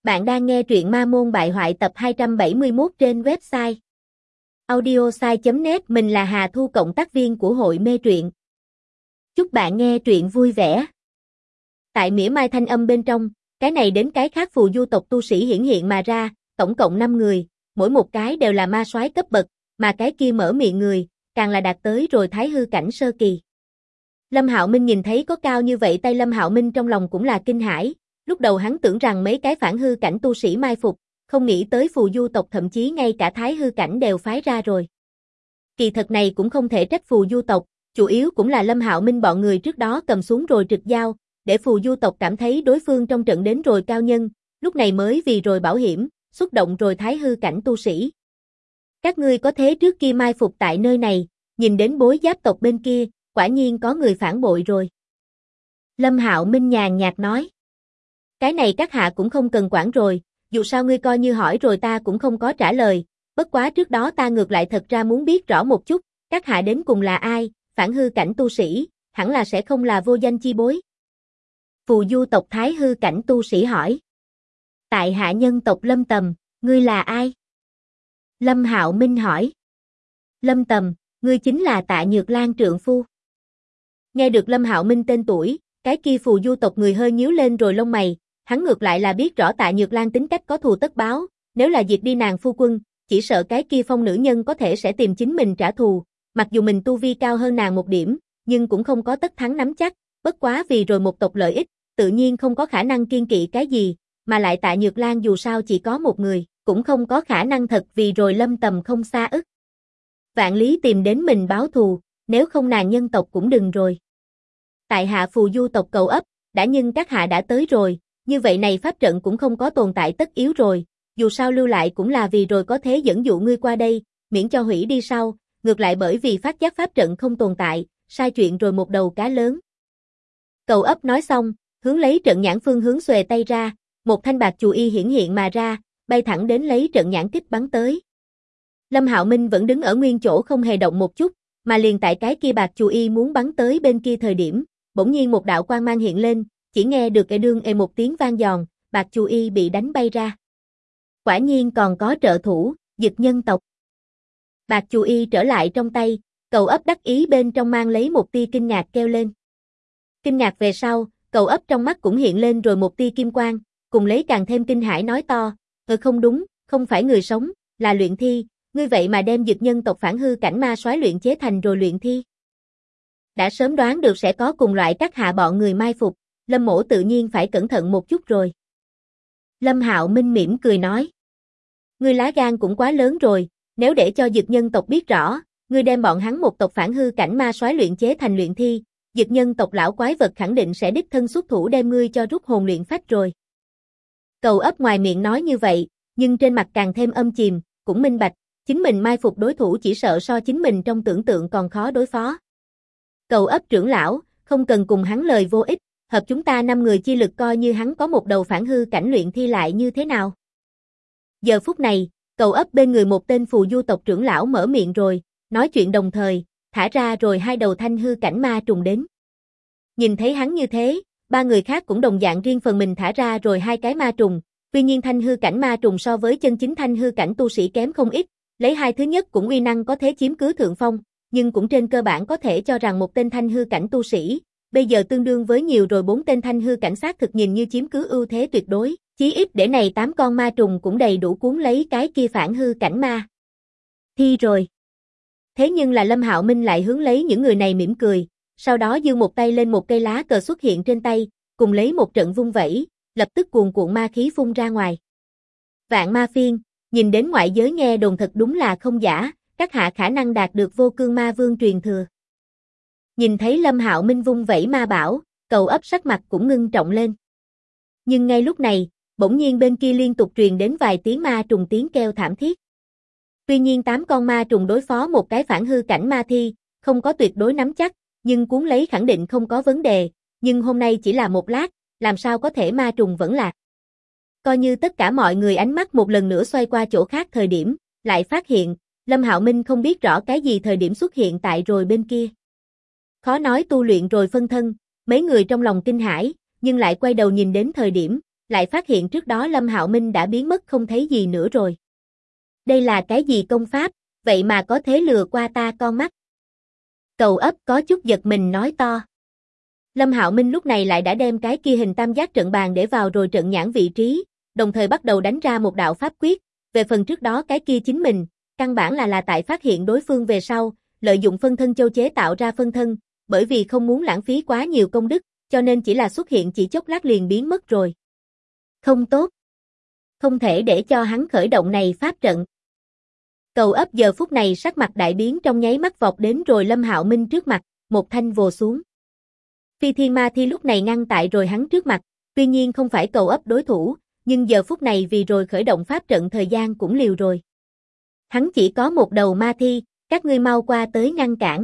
Bạn đang nghe truyện Ma Môn Bại Hoại tập 271 trên website audiosai.net. Mình là Hà Thu, cộng tác viên của hội mê truyện. Chúc bạn nghe truyện vui vẻ. Tại mỉa mai thanh âm bên trong, cái này đến cái khác phù du tộc tu sĩ hiển hiện mà ra, tổng cộng 5 người, mỗi một cái đều là ma soái cấp bậc, mà cái kia mở miệng người, càng là đạt tới rồi thái hư cảnh sơ kỳ. Lâm Hạo Minh nhìn thấy có cao như vậy tay, Lâm Hạo Minh trong lòng cũng là kinh hãi. Lúc đầu hắn tưởng rằng mấy cái phản hư cảnh tu sĩ mai phục, không nghĩ tới phù du tộc thậm chí ngay cả thái hư cảnh đều phái ra rồi. Kỳ thật này cũng không thể trách phù du tộc, chủ yếu cũng là Lâm Hạo Minh bọn người trước đó cầm xuống rồi trực giao, để phù du tộc cảm thấy đối phương trong trận đến rồi cao nhân, lúc này mới vì rồi bảo hiểm, xúc động rồi thái hư cảnh tu sĩ. Các ngươi có thế trước kia mai phục tại nơi này, nhìn đến bối giáp tộc bên kia, quả nhiên có người phản bội rồi. Lâm Hạo Minh nhàn nhạt nói. Cái này các hạ cũng không cần quản rồi, dù sao ngươi coi như hỏi rồi ta cũng không có trả lời, bất quá trước đó ta ngược lại thật ra muốn biết rõ một chút, các hạ đến cùng là ai, phản hư cảnh tu sĩ, hẳn là sẽ không là vô danh chi bối. Phù du tộc thái hư cảnh tu sĩ hỏi. Tại hạ nhân tộc Lâm Tầm, ngươi là ai? Lâm Hạo Minh hỏi. Lâm Tầm, ngươi chính là Tạ Nhược Lan trượng phu. Nghe được Lâm Hạo Minh tên tuổi, cái kia phù du tộc người hơi nhíu lên rồi lông mày, hắn ngược lại là biết rõ Tạ Nhược Lan tính cách có thù tất báo, nếu là diệt đi nàng phu quân, chỉ sợ cái kia phong nữ nhân có thể sẽ tìm chính mình trả thù, mặc dù mình tu vi cao hơn nàng một điểm, nhưng cũng không có tất thắng nắm chắc, bất quá vì rồi một tộc lợi ích, tự nhiên không có khả năng kiêng kỵ cái gì, mà lại Tạ Nhược Lan dù sao chỉ có một người, cũng không có khả năng thật vì rồi Lâm Tầm không xa ức. Vạn lý tìm đến mình báo thù, nếu không nàng nhân tộc cũng đừng rồi. Tại hạ phù du tộc cầu ấp, đã nhưng các hạ đã tới rồi, như vậy này pháp trận cũng không có tồn tại tất yếu rồi, dù sao lưu lại cũng là vì rồi có thế dẫn dụ ngươi qua đây, miễn cho hủy đi sau, ngược lại bởi vì phát giác pháp trận không tồn tại, sai chuyện rồi một đầu cá lớn. Cầu ấp nói xong, hướng lấy trận nhãn phương hướng xuề tay ra, một thanh bạc chù y hiển hiện mà ra, bay thẳng đến lấy trận nhãn kích bắn tới. Lâm Hạo Minh vẫn đứng ở nguyên chỗ không hề động một chút, mà liền tại cái kia bạc chù y muốn bắn tới bên kia thời điểm, bỗng nhiên một đạo quang mang hiện lên, chỉ nghe được cái đương một tiếng vang giòn, bạc chù y bị đánh bay ra. Quả nhiên còn có trợ thủ, Dực nhân tộc. Bạc chù y trở lại trong tay, cầu ấp đắc ý bên trong mang lấy một tia kinh ngạc kêu lên. Kinh ngạc về sau, cầu ấp trong mắt cũng hiện lên rồi một tia kim quang, cùng lấy càng thêm kinh hãi nói to, không đúng, không phải người sống, là luyện thi, ngươi vậy mà đem Dực nhân tộc phản hư cảnh ma soái luyện chế thành rồi luyện thi. Đã sớm đoán được sẽ có cùng loại các hạ bọn người mai phục, Lâm mỗ tự nhiên phải cẩn thận một chút rồi. Lâm Hạo Minh mỉm cười nói. Ngươi lá gan cũng quá lớn rồi, nếu để cho Dực nhân tộc biết rõ, ngươi đem bọn hắn một tộc phản hư cảnh ma soái luyện chế thành luyện thi, Dực nhân tộc lão quái vật khẳng định sẽ đích thân xuất thủ đem ngươi cho rút hồn luyện phách rồi. Cầu ấp ngoài miệng nói như vậy, nhưng trên mặt càng thêm âm chìm, cũng minh bạch, chính mình mai phục đối thủ chỉ sợ so chính mình trong tưởng tượng còn khó đối phó. Cầu ấp trưởng lão, không cần cùng hắn lời vô ích, hợp chúng ta 5 người chi lực coi như hắn có một đầu phản hư cảnh luyện thi lại như thế nào. Giờ phút này, cầu ấp bên người một tên phù du tộc trưởng lão mở miệng rồi, nói chuyện đồng thời, thả ra rồi 2 đầu thanh hư cảnh ma trùng đến. Nhìn thấy hắn như thế, 3 người khác cũng đồng dạng riêng phần mình thả ra rồi 2 cái ma trùng, tuy nhiên thanh hư cảnh ma trùng so với chân chính thanh hư cảnh tu sĩ kém không ít, lấy 2 thứ nhất cũng uy năng có thế chiếm cứ thượng phong, nhưng cũng trên cơ bản có thể cho rằng một tên thanh hư cảnh tu sĩ, bây giờ tương đương với nhiều rồi 4 tên thanh hư cảnh sát thực nhìn như chiếm cứ ưu thế tuyệt đối, chí ít để này 8 con ma trùng cũng đầy đủ cuốn lấy cái kia phản hư cảnh ma thi rồi. Thế nhưng là Lâm Hạo Minh lại hướng lấy những người này mỉm cười, sau đó giương một tay lên một cây lá cờ xuất hiện trên tay, cùng lấy một trận vung vẩy, lập tức cuồn cuộn ma khí phun ra ngoài. Vạn ma phiên, nhìn đến ngoại giới nghe đồn thật đúng là không giả, các hạ khả năng đạt được vô cương ma vương truyền thừa. Nhìn thấy Lâm Hạo Minh vung vẩy ma bảo, cầu ấp sắc mặt cũng ngưng trọng lên. Nhưng ngay lúc này, bỗng nhiên bên kia liên tục truyền đến vài tiếng ma trùng tiếng kêu thảm thiết. Tuy nhiên 8 con ma trùng đối phó một cái phản hư cảnh ma thi, không có tuyệt đối nắm chắc, nhưng cuốn lấy khẳng định không có vấn đề, nhưng hôm nay chỉ là một lát, làm sao có thể ma trùng vẫn lạc. Coi như tất cả mọi người ánh mắt một lần nữa xoay qua chỗ khác thời điểm, lại phát hiện, Lâm Hạo Minh không biết rõ cái gì thời điểm xuất hiện tại rồi bên kia. Khó nói tu luyện rồi phân thân, mấy người trong lòng kinh hãi, nhưng lại quay đầu nhìn đến thời điểm, lại phát hiện trước đó Lâm Hạo Minh đã biến mất không thấy gì nữa rồi. Đây là cái gì công pháp, vậy mà có thể lừa qua ta con mắt. Cầu ấp có chút giật mình nói to. Lâm Hạo Minh lúc này lại đã đem cái kia hình tam giác trận bàn để vào rồi trận nhãn vị trí, đồng thời bắt đầu đánh ra một đạo pháp quyết, về phần trước đó cái kia chính mình, căn bản là tại phát hiện đối phương về sau, lợi dụng phân thân châu chế tạo ra phân thân, bởi vì không muốn lãng phí quá nhiều công đức, cho nên chỉ là xuất hiện chỉ chốc lát liền biến mất rồi. Không tốt. Không thể để cho hắn khởi động này pháp trận. Cầu ấp giờ phút này sắc mặt đại biến trong nháy mắt vọt đến rồi Lâm Hạo Minh trước mặt, một thanh vồ xuống. Phi Thiên Ma Thi lúc này ngăn tại rồi hắn trước mặt, tuy nhiên không phải cầu ấp đối thủ, nhưng giờ phút này vì rồi khởi động pháp trận thời gian cũng liều rồi. Hắn chỉ có một đầu ma thi, các ngươi mau qua tới ngăn cản.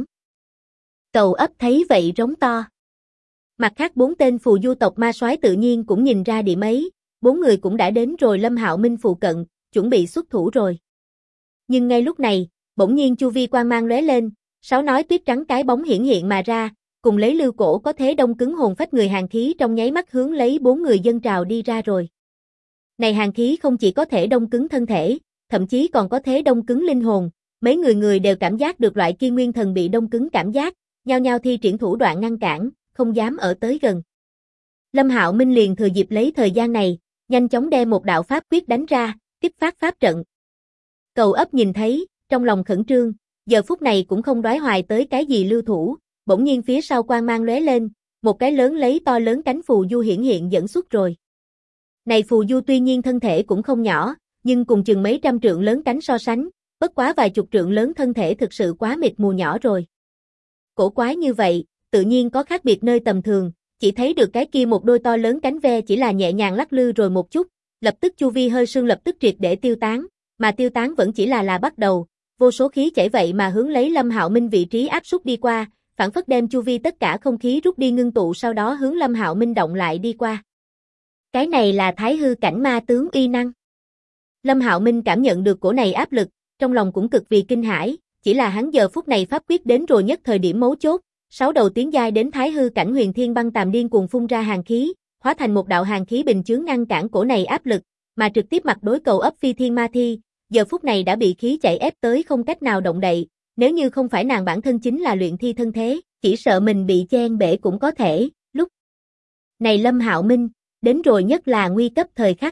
Cầu ấp thấy vậy rống to. Mặt khác 4 tên phù du tộc ma soái tự nhiên cũng nhìn ra điểm ấy, 4 người cũng đã đến rồi Lâm Hạo Minh phụ cận, chuẩn bị xuất thủ rồi. Nhưng ngay lúc này, bỗng nhiên chu vi quang mang lóe lên, 6 nói tuyết trắng cái bóng hiển hiện mà ra, cùng lấy lưu cổ có thế đông cứng hồn phách người hàn khí trong nháy mắt hướng lấy 4 người dân trào đi ra rồi. Này hàn khí không chỉ có thể đông cứng thân thể, thậm chí còn có thế đông cứng linh hồn, mấy người đều cảm giác được loại kia nguyên thần bị đông cứng cảm giác, nhao nhao thi triển thủ đoạn ngăn cản, không dám ở tới gần. Lâm Hạo Minh liền thừa dịp lấy thời gian này, nhanh chóng đem một đạo pháp quyết đánh ra, kích phát pháp trận. Cầu ấp nhìn thấy, trong lòng khẩn trương, giờ phút này cũng không đoái hoài tới cái gì lưu thủ, bỗng nhiên phía sau quang mang lóe lên, một cái lớn lấy to lớn cánh phù du hiển hiện dẫn xuất rồi. Này phù du tuy nhiên thân thể cũng không nhỏ, nhưng cùng chừng mấy trăm trượng lớn cánh so sánh, bất quá vài chục trượng lớn thân thể thực sự quá mịt mù nhỏ rồi. Cổ quái như vậy, tự nhiên có khác biệt nơi tầm thường, chỉ thấy được cái kia một đôi to lớn cánh ve chỉ là nhẹ nhàng lắc lư rồi một chút, lập tức chu vi hơi sương lập tức triệt để tiêu tán, mà tiêu tán vẫn chỉ là bắt đầu, vô số khí chảy vậy mà hướng lấy Lâm Hạo Minh vị trí áp sút đi qua, phản phất đem chu vi tất cả không khí rút đi ngưng tụ sau đó hướng Lâm Hạo Minh động lại đi qua. Cái này là thái hư cảnh ma tướng uy năng. Lâm Hạo Minh cảm nhận được cổ này áp lực, trong lòng cũng cực vì kinh hãi, chỉ là hắn giờ phút này pháp quyết đến rồi nhất thời điểm mấu chốt, 6 đầu tiến giai đến thái hư cảnh huyền thiên băng tàm điên cuồng phun ra hàn khí, hóa thành một đạo hàn khí bình chướng ngăn cản cổ này áp lực, mà trực tiếp mặt đối cầu ấp Phi Thiên Ma Thi, giờ phút này đã bị khí chạy ép tới không cách nào động đậy, nếu như không phải nàng bản thân chính là luyện thi thân thế, chỉ sợ mình bị chen bể cũng có thể, lúc này Lâm Hạo Minh, đến rồi nhất là nguy cấp thời khắc.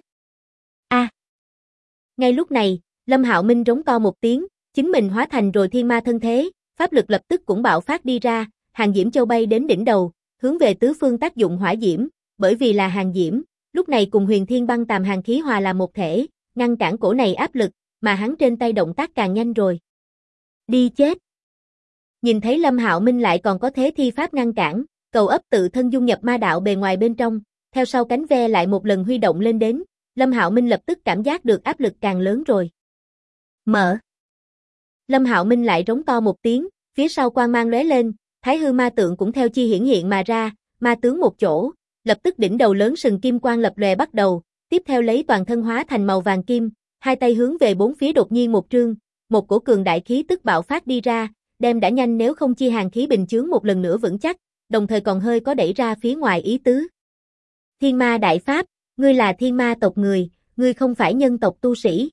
Ngay lúc này, Lâm Hạo Minh rống to một tiếng, chính mình hóa thành rồi thiên ma thân thế, pháp lực lập tức cũng bạo phát đi ra, hàng diễm châu bay đến đỉnh đầu, hướng về tứ phương tác dụng hỏa diễm, bởi vì là hàng diễm, lúc này cùng huyền thiên băng tàm hàng khí hòa là một thể, ngăn cản cổ này áp lực, mà hắn trên tay động tác càng nhanh rồi. Đi chết! Nhìn thấy Lâm Hạo Minh lại còn có thế thi pháp ngăn cản, cầu ấp tự thân dung nhập ma đạo bề ngoài bên trong, theo sau cánh ve lại một lần huy động lên đến, Lâm Hạo Minh lập tức cảm giác được áp lực càng lớn rồi. Mở! Lâm Hạo Minh lại rống to một tiếng, phía sau quang mang lóe lên, thái hư ma tượng cũng theo chi hiển hiện mà ra, ma tướng một chỗ, lập tức đỉnh đầu lớn sừng kim quang lập lòe bắt đầu, tiếp theo lấy toàn thân hóa thành màu vàng kim, hai tay hướng về bốn phía đột nhiên một trương, một cổ cường đại khí tức bạo phát đi ra, đem đã nhanh nếu không chi hàn khí bình chướng một lần nữa vững chắc, đồng thời còn hơi có đẩy ra phía ngoài ý tứ. Thiên ma đại pháp, ngươi là thiên ma tộc người, ngươi không phải nhân tộc tu sĩ.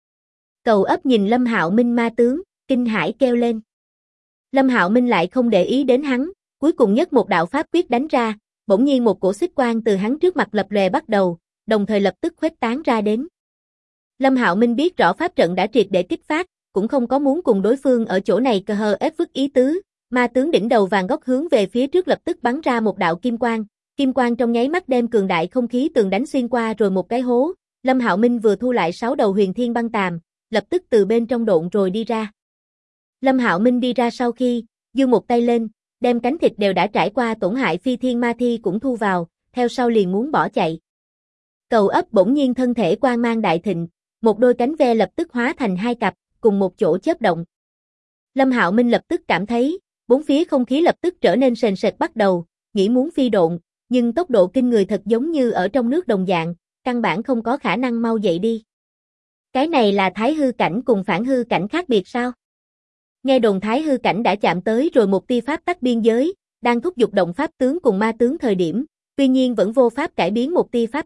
Cầu ấp nhìn Lâm Hạo Minh ma tướng, kinh hãi kêu lên. Lâm Hạo Minh lại không để ý đến hắn, cuối cùng nhất một đạo pháp quyết đánh ra, bỗng nhiên một cổ xích quang từ hắn trước mặt lập lòe bắt đầu, đồng thời lập tức khuếch tán ra đến. Lâm Hạo Minh biết rõ pháp trận đã triệt để kích phát, cũng không có muốn cùng đối phương ở chỗ này cờ hờ ép vứt ý tứ, ma tướng đỉnh đầu vàng góc hướng về phía trước lập tức bắn ra một đạo kim quang trong nháy mắt đem cường đại không khí tường đánh xuyên qua rồi một cái hố, Lâm Hạo Minh vừa thu lại 6 đầu huyền thiên băng tàm, lập tức từ bên trong độn rồi đi ra. Lâm Hạo Minh đi ra sau khi, giơ một tay lên, đem cánh thịt đều đã trải qua tổn hại phi thiên ma thi cũng thu vào, theo sau liền muốn bỏ chạy. Cầu ấp bỗng nhiên thân thể quang mang đại thịnh, một đôi cánh ve lập tức hóa thành hai cặp, cùng một chỗ chớp động. Lâm Hạo Minh lập tức cảm thấy, bốn phía không khí lập tức trở nên sền sệt bắt đầu, nghĩ muốn phi độn, nhưng tốc độ kinh người thật giống như ở trong nước đồng dạng, căn bản không có khả năng mau dậy đi. Cái này là thái hư cảnh cùng phản hư cảnh khác biệt sao? Nghe đồn thái hư cảnh đã chạm tới rồi một tia pháp tắc biên giới, đang thúc giục động pháp tướng cùng ma tướng thời điểm, tuy nhiên vẫn vô pháp cải biến một tia pháp tắc,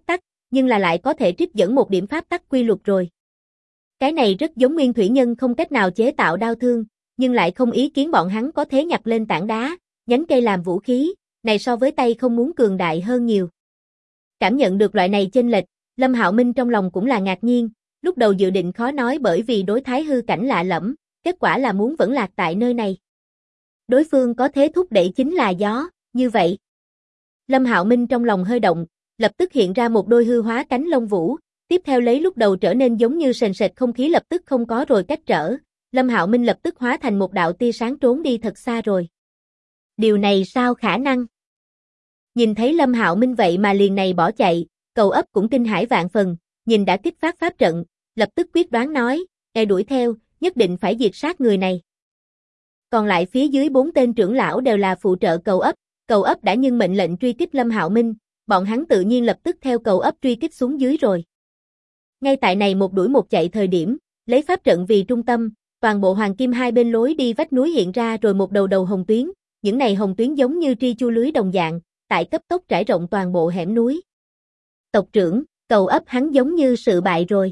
nhưng là lại có thể trích dẫn một điểm pháp tắc quy luật rồi. Cái này rất giống nguyên thủy nhân không cách nào chế tạo đao thương, nhưng lại không ý kiến bọn hắn có thể nhặt lên tảng đá, nhánh cây làm vũ khí, này so với tay không muốn cường đại hơn nhiều. Cảm nhận được loại này chênh lệch, Lâm Hạo Minh trong lòng cũng là ngạc nhiên, lúc đầu dự định khó nói bởi vì đối thái hư cảnh lạ lẫm, kết quả là muốn vẫn lạc tại nơi này. Đối phương có thế thúc đẩy chính là gió, như vậy. Lâm Hạo Minh trong lòng hơi động, lập tức hiện ra một đôi hư hóa cánh lông vũ, tiếp theo lấy lúc đầu trở nên giống như sền sệt không khí lập tức không có rồi cách trở, Lâm Hạo Minh lập tức hóa thành một đạo tia sáng trốn đi thật xa rồi. Điều này sao khả năng? Nhìn thấy Lâm Hạo Minh vậy mà liền này bỏ chạy, Cầu Ấp cũng kinh hãi vạn phần, nhìn đã kích phát pháp trận, lập tức quyết đoán nói, đuổi theo, nhất định phải diệt sát người này. Còn lại phía dưới 4 tên trưởng lão đều là phụ trợ Cầu Ấp đã nhưng mệnh lệnh truy kích Lâm Hạo Minh, bọn hắn tự nhiên lập tức theo Cầu Ấp truy kích xuống dưới rồi. Ngay tại này một đuổi một chạy thời điểm, lấy pháp trận vì trung tâm, toàn bộ hoàng kim hai bên lối đi vách núi hiện ra rồi một đầu đầu hồng tuyến, những này hồng tuyến giống như tri chu lưới đồng dạng, tại cấp tốc trải rộng toàn bộ hẻm núi. Tộc trưởng, Cầu Ấp hắn giống như sự bại rồi.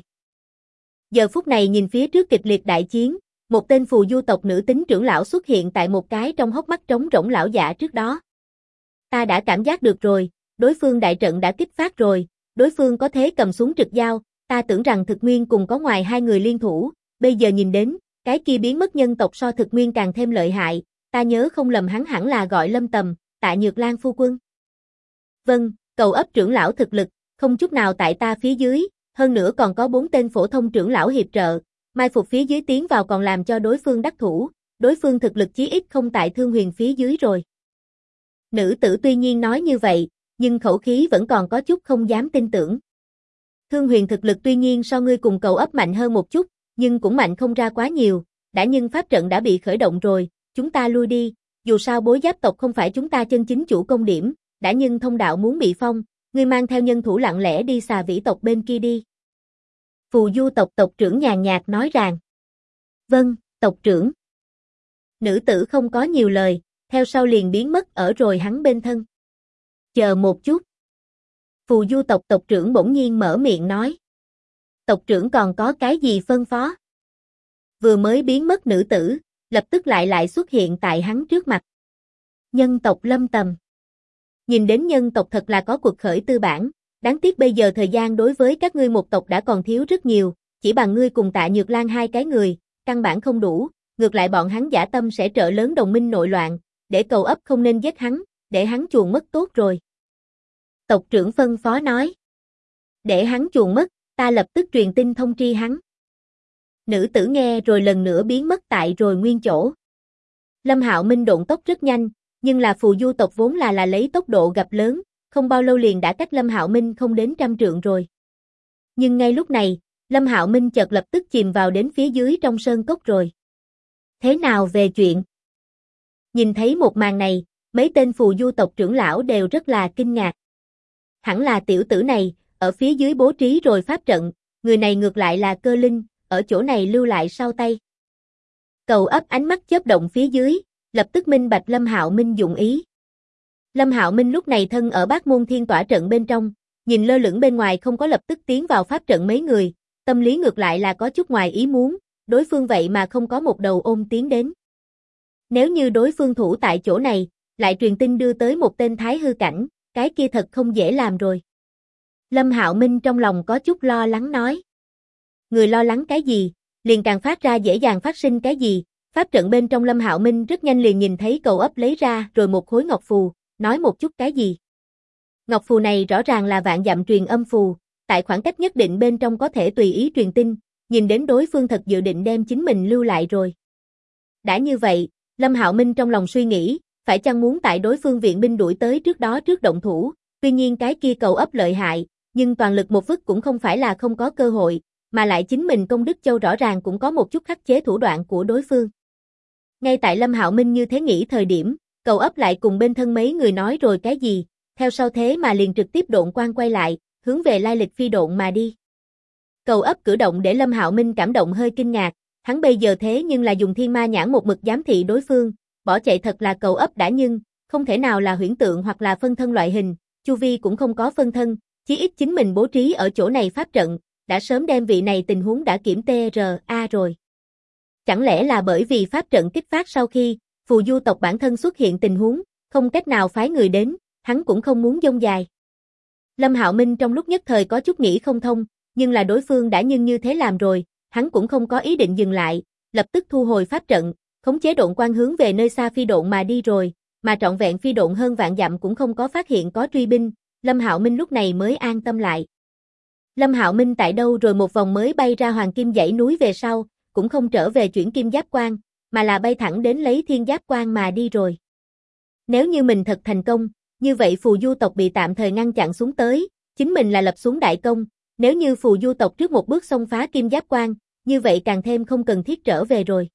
Giờ phút này nhìn phía trước kịch liệt đại chiến, một tên phù du tộc nữ tính trưởng lão xuất hiện tại một cái trong hốc mắt trống rỗng lão giả trước đó. Ta đã cảm giác được rồi, đối phương đại trận đã kích phát rồi, đối phương có thế cầm súng trực giao, ta tưởng rằng Thực Nguyên cùng có ngoài hai người liên thủ, bây giờ nhìn đến, cái kia biến mất nhân tộc so Thực Nguyên càng thêm lợi hại, ta nhớ không lầm hắn hẳn là gọi Lâm Tầm, Tạ Nhược Lan phu quân. Vâng, Cầu Ấp trưởng lão thực lực, không chút nào tại ta phía dưới, hơn nữa còn có 4 tên phổ thông trưởng lão hiệp trợ, mai phục phía dưới tiến vào còn làm cho đối phương đắc thủ, đối phương thực lực chí ít không tại Thương Huyền phía dưới rồi. Nữ tử tuy nhiên nói như vậy, nhưng khẩu khí vẫn còn có chút không dám tin tưởng. Thương Huyền thực lực tuy nhiên so ngươi cùng Cầu Ấp mạnh hơn một chút, nhưng cũng mạnh không ra quá nhiều, đã nhưng pháp trận đã bị khởi động rồi, chúng ta lui đi, dù sao Bối Giáp tộc không phải chúng ta chân chính chủ công điểm, đã nhưng thông đạo muốn bị phong, ngươi mang theo nhân thủ lặng lẽ đi Xà Vĩ tộc bên kia đi. Phù Du tộc tộc trưởng nhàn nhạt nói rằng. Vâng, tộc trưởng. Nữ tử không có nhiều lời, theo sau liền biến mất ở rồi hắn bên thân. Chờ một chút. Phù Du tộc tộc trưởng bỗng nhiên mở miệng nói. Tộc trưởng còn có cái gì phân phó? Vừa mới biến mất nữ tử, lập tức lại xuất hiện tại hắn trước mặt. Nhân tộc Lâm Tầm. Nhìn đến nhân tộc thật là có cuộc khởi tư bản, đáng tiếc bây giờ thời gian đối với các ngươi một tộc đã còn thiếu rất nhiều, chỉ bằng ngươi cùng Tạ Nhược Lan hai cái người, căn bản không đủ, ngược lại bọn hắn dã tâm sẽ trợ lớn đồng minh nội loạn, để Cầu Ấp không nên giết hắn, để hắn chuồn mất tốt rồi. Tộc trưởng phân phó nói. Để hắn chuồn mất, ta lập tức truyền tin thông tri hắn. Nữ tử nghe rồi lần nữa biến mất tại rồi nguyên chỗ. Lâm Hạo Minh độn tốc rất nhanh, nhưng là phù du tộc vốn là lấy tốc độ gặp lớn, không bao lâu liền đã cách Lâm Hạo Minh không đến 100 trượng rồi. Nhưng ngay lúc này, Lâm Hạo Minh chợt lập tức chìm vào đến phía dưới trong sơn cốc rồi. Thế nào về chuyện? Nhìn thấy một màn này, mấy tên phù du tộc trưởng lão đều rất là kinh ngạc. Hẳn là tiểu tử này, ở phía dưới bố trí rồi pháp trận, người này ngược lại là Cơ Linh, ở chỗ này lưu lại sau tay. Cầu Ấp ánh mắt chớp động phía dưới, lập tức minh bạch Lâm Hạo Minh dụng ý. Lâm Hạo Minh lúc này thân ở Bát Môn Thiên Tỏa trận bên trong, nhìn lơ lửng bên ngoài không có lập tức tiến vào pháp trận mấy người, tâm lý ngược lại là có chút ngoài ý muốn, đối phương vậy mà không có một đầu ôm tiến đến. Nếu như đối phương thủ tại chỗ này, lại truyền tin đưa tới một tên thái hư cảnh, cái kia thật không dễ làm rồi. Lâm Hạo Minh trong lòng có chút lo lắng nói. Người lo lắng cái gì, liền càng phát ra dễ dàng phát sinh cái gì, pháp trận bên trong Lâm Hạo Minh rất nhanh liền nhìn thấy Cầu Ấp lấy ra rồi một khối ngọc phù, nói một chút cái gì. Ngọc phù này rõ ràng là vạn dặm truyền âm phù, tại khoảng cách nhất định bên trong có thể tùy ý truyền tin, nhìn đến đối phương thật dự định đem chính mình lưu lại rồi. Đã như vậy, Lâm Hạo Minh trong lòng suy nghĩ, phải chăng muốn tại đối phương viện binh đuổi tới trước đó trước động thủ, tuy nhiên cái kia Cầu Ấp lợi hại, nhưng toàn lực một vứt cũng không phải là không có cơ hội, mà lại chính mình Công Đức Châu rõ ràng cũng có một chút khắc chế thủ đoạn của đối phương. Ngay tại Lâm Hạo Minh như thế nghĩ thời điểm, Cầu Ấp lại cùng bên thân mấy người nói rồi cái gì, theo sau thế mà liền trực tiếp độn quang quay lại, hướng về lai lịch phi độn mà đi. Cầu Ấp cử động để Lâm Hạo Minh cảm động hơi kinh ngạc, hắn bây giờ thế nhưng là dùng thiên ma nhãn một mực giám thị đối phương, bỏ chạy thật là Cầu Ấp đã nhưng, không thể nào là huyễn tượng hoặc là phân thân loại hình, chu vi cũng không có phân thân, Chí ít chính mình bố trí ở chỗ này pháp trận, đã sớm đem vị này tình huống đã kiểm tra rồi. Chẳng lẽ là bởi vì pháp trận kích phát sau khi phù du tộc bản thân xuất hiện tình huống, không cách nào phái người đến, hắn cũng không muốn dông dài. Lâm Hạo Minh trong lúc nhất thời có chút nghĩ không thông, nhưng là đối phương đã như thế làm rồi, hắn cũng không có ý định dừng lại, lập tức thu hồi pháp trận, khống chế độn quang hướng về nơi xa phi độn mà đi rồi, mà trọn vẹn phi độn hơn vạn dặm cũng không có phát hiện có truy binh, Lâm Hạo Minh lúc này mới an tâm lại. Lâm Hạo Minh tại đâu rồi một vòng mới bay ra Hoàng Kim dãy núi về sau, cũng không trở về chuyển Kim Giáp Quan, mà là bay thẳng đến lấy Thiên Giáp Quan mà đi rồi. Nếu như mình thật thành công, như vậy phù du tộc bị tạm thời ngăn chặn xuống tới, chính mình là lập xuống đại công, nếu như phù du tộc trước một bước xông phá Kim Giáp Quan, như vậy càng thêm không cần thiết trở về rồi.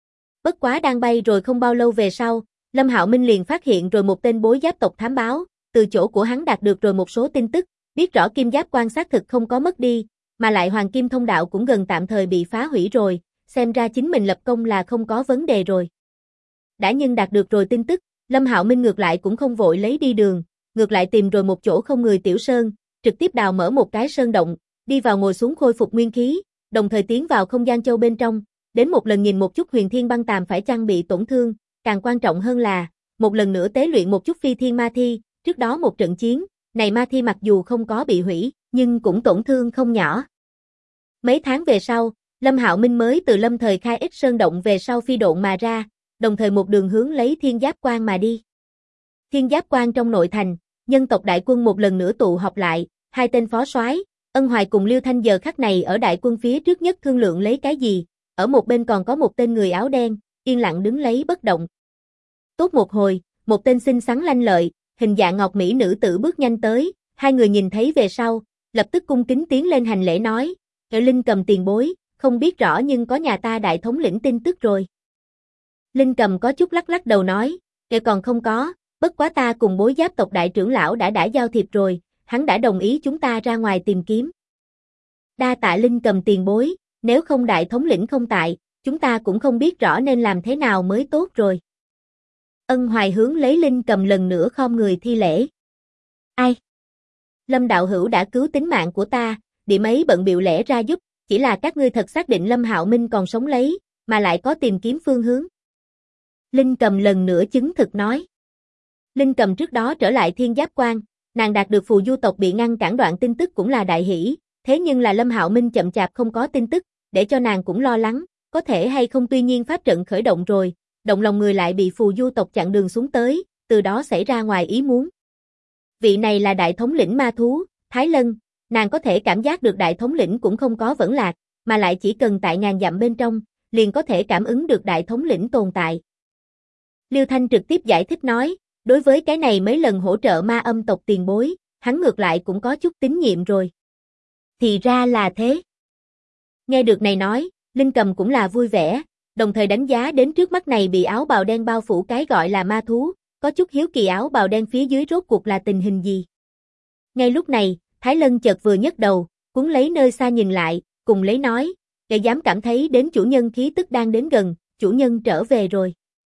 Bất quá đang bay rồi không bao lâu về sau, Lâm Hạo Minh liền phát hiện rồi một tên bối giáp tộc thám báo, từ chỗ của hắn đạt được rồi một số tin tức, biết rõ Kim Giáp Quan xác thực không có mất đi, mà lại Hoàng Kim thông đạo cũng gần tạm thời bị phá hủy rồi, xem ra chính mình lập công là không có vấn đề rồi. Đã nhưng đạt được rồi tin tức, Lâm Hạo Minh ngược lại cũng không vội lấy đi đường, ngược lại tìm rồi một chỗ không người tiểu sơn, trực tiếp đào mở một cái sơn động, đi vào ngồi xuống khôi phục nguyên khí, đồng thời tiến vào không gian châu bên trong, đến một lần nhìn một chút huyền thiên băng tàm phải chăng bị tổn thương, càng quan trọng hơn là, một lần nữa tế luyện một chút phi thiên ma thi, trước đó một trận chiến, này ma thi mặc dù không có bị hủy, nhưng cũng tổn thương không nhỏ. Mấy tháng về sau, Lâm Hạo Minh mới từ lâm thời khai ích sơn động về sau phi độn mà ra, đồng thời một đường hướng lấy Thiên Giáp Quan mà đi. Thiên Giáp Quan trong nội thành, nhân tộc đại quân một lần nữa tụ họp lại, hai tên phó soái, Ân Hoài cùng Liêu Thanh giờ khắc này ở đại quân phía trước nhất thương lượng lấy cái gì, ở một bên còn có một tên người áo đen, yên lặng đứng lấy bất động. Tốt một hồi, một tên xinh xắn lanh lợi, hình dạng ngọc mỹ nữ tử bước nhanh tới, hai người nhìn thấy về sau, lập tức cung kính tiến lên hành lễ nói, Linh Cầm tiền bối, không biết rõ nhưng có nhà ta đại thống lĩnh tin tức rồi. Linh Cầm có chút lắc lắc đầu nói, còn không có, bất quá ta cùng bối giáp tộc đại trưởng lão đã giao thiệp rồi, hắn đã đồng ý chúng ta ra ngoài tìm kiếm. Đa tạ Linh Cầm tiền bối, nếu không đại thống lĩnh không tại, chúng ta cũng không biết rõ nên làm thế nào mới tốt rồi. Ân Hoài hướng lấy Linh Cầm lần nữa khom người thi lễ. Ai? Lâm đạo hữu đã cứu tính mạng của ta, điểm ấy bận bịu lẽ ra giúp, chỉ là các ngươi thật xác định Lâm Hạo Minh còn sống lấy, mà lại có tìm kiếm phương hướng. Linh Cầm lần nữa chứng thực nói. Linh Cầm trước đó trở lại Thiên Giáp Quan, nàng đạt được phù du tộc bị ngăn cản đoạn tin tức cũng là đại hỷ, thế nhưng là Lâm Hạo Minh chậm chạp không có tin tức, để cho nàng cũng lo lắng, có thể hay không tuy nhiên pháp trận khởi động rồi, động lòng người lại bị phù du tộc chặn đường xuống tới, từ đó xảy ra ngoài ý muốn. Vị này là đại thống lĩnh ma thú, Thái Lân, nàng có thể cảm giác được đại thống lĩnh cũng không có vẫn lạc, mà lại chỉ cần tại ngàn dặm bên trong, liền có thể cảm ứng được đại thống lĩnh tồn tại. Liêu Thanh trực tiếp giải thích nói, đối với cái này mấy lần hỗ trợ ma âm tộc tiền bối, hắn ngược lại cũng có chút tín nhiệm rồi. Thì ra là thế. Nghe được này nói, Linh Cầm cũng là vui vẻ, đồng thời đánh giá đến trước mắt này bị áo bào đen bao phủ cái gọi là ma thú, có chút hiếu kỳ áo bào đen phía dưới rốt cuộc là tình hình gì. Ngay lúc này, Thái Lân chợt vừa nhấc đầu, cuốn lấy nơi xa nhìn lại, cùng lấy nói, để dám cảm thấy đến chủ nhân khí tức đang đến gần, chủ nhân trở về rồi.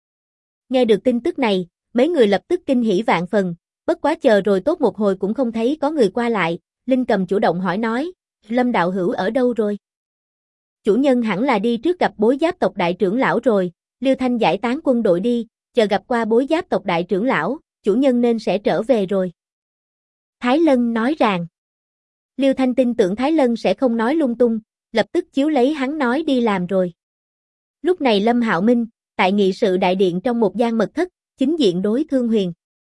Nghe được tin tức này, mấy người lập tức kinh hỉ vạn phần, bất quá chờ rồi tốt một hồi cũng không thấy có người qua lại, Linh Cầm chủ động hỏi nói, Lâm đạo hữu ở đâu rồi? Chủ nhân hẳn là đi trước gặp bối giáp tộc đại trưởng lão rồi, Liêu Thanh giải tán quân đội đi, chờ gặp qua bối giáp tộc đại trưởng lão, chủ nhân nên sẽ trở về rồi. Thái Lân nói rằng, Liêu Thanh tin tưởng Thái Lân sẽ không nói lung tung, lập tức chiếu lấy hắn nói đi làm rồi. Lúc này Lâm Hạo Minh, tại nghị sự đại điện trong một gian mật thất, chính diện đối Thương Huyền.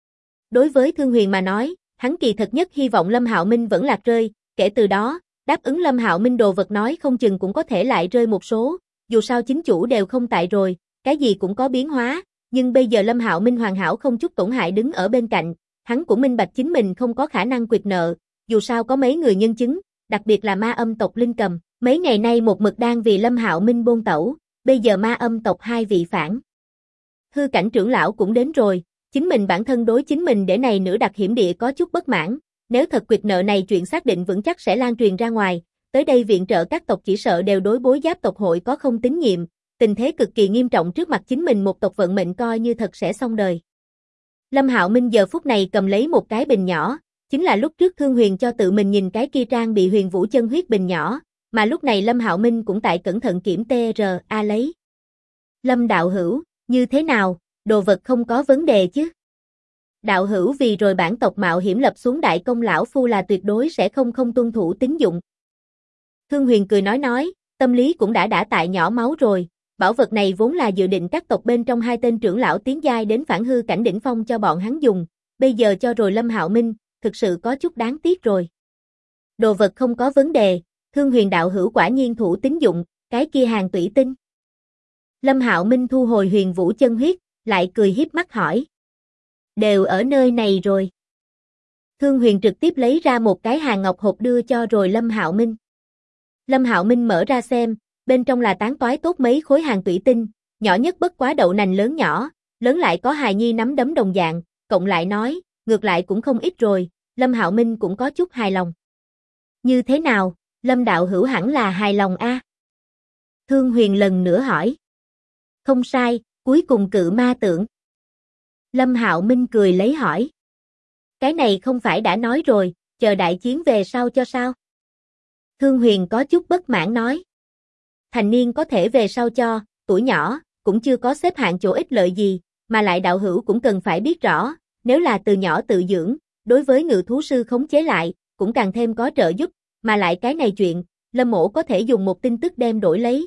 Đối với Thương Huyền mà nói, hắn kỳ thật nhất hy vọng Lâm Hạo Minh vẫn lạc rơi, kể từ đó, đáp ứng Lâm Hạo Minh đồ vật nói không chừng cũng có thể lại rơi một số, dù sao chính chủ đều không tại rồi, cái gì cũng có biến hóa, nhưng bây giờ Lâm Hạo Minh hoàn hảo không chút tổn hại đứng ở bên cạnh, hắn cũng minh bạch chính mình không có khả năng quyệt nợ, dù sao có mấy người nhân chứng, đặc biệt là ma âm tộc Linh Cầm, mấy ngày nay một mực đang vì Lâm Hạo Minh bôn tẩu, bây giờ ma âm tộc hai vị phản. Hư cảnh trưởng lão cũng đến rồi, chính mình bản thân đối chính mình để này nửa đặc hiểm địa có chút bất mãn, nếu thật quyệt nợ này chuyện xác định vững chắc sẽ lan truyền ra ngoài, tới đây viện trợ các tộc chỉ sợ đều đối bối giáp tộc hội có không tín nhiệm, tình thế cực kỳ nghiêm trọng trước mặt chính mình một tộc vận mệnh coi như thật sẽ xong đời. Lâm Hạo Minh giờ phút này cầm lấy một cái bình nhỏ, Chính là lúc trước Thương Huyền cho tự mình nhìn cái kia trang bị huyền vũ chân huyết bình nhỏ, mà lúc này Lâm Hạo Minh cũng tại cẩn thận kiểm TRA lấy. Lâm đạo hữu, như thế nào, đồ vật không có vấn đề chứ? Đạo hữu vì rồi bản tộc mạo hiểm lập xuống đại công lão phu là tuyệt đối sẽ không tuân thủ tín dụng. Thương Huyền cười nói, tâm lý cũng đã tại nhỏ máu rồi, bảo vật này vốn là dự định các tộc bên trong hai tên trưởng lão tiến giai đến phản hư cảnh đỉnh phong cho bọn hắn dùng, bây giờ cho rồi Lâm Hạo Minh, thực sự có chút đáng tiếc rồi. Đồ vật không có vấn đề, Thương Huyền đạo hữu quả nhiên thủ tín dụng, cái kia hàng tủy tinh. Lâm Hạo Minh thu hồi huyền vũ chân huyết, lại cười hiếp mắt hỏi. Đều ở nơi này rồi. Thương Huyền trực tiếp lấy ra một cái hàng ngọc hộp đưa cho rồi Lâm Hạo Minh. Lâm Hạo Minh mở ra xem, bên trong là tán toái tốt mấy khối hàng tủy tinh, nhỏ nhất bất quá đậu nành lớn nhỏ, lớn lại có hài nhi nắm đấm đồng dạng, cộng lại nói, ngược lại cũng không ít rồi, Lâm Hạo Minh cũng có chút hài lòng. Như thế nào, Lâm đạo hữu hẳn là hài lòng a? Thương Huyền lần nữa hỏi. Không sai, cuối cùng cự ma tượng. Lâm Hạo Minh cười lấy hỏi. Cái này không phải đã nói rồi, chờ đại chiến về sau cho sao? Thương Huyền có chút bất mãn nói. Thành niên có thể về sau cho, tuổi nhỏ, cũng chưa có xếp hạng chỗ ích lợi gì, mà lại đạo hữu cũng cần phải biết rõ, nếu là từ nhỏ tự dưỡng, đối với ngự thú sư khống chế lại, cũng càng thêm có trợ giúp, mà lại cái này chuyện, Lâm mỗ có thể dùng một tin tức đem đổi lấy.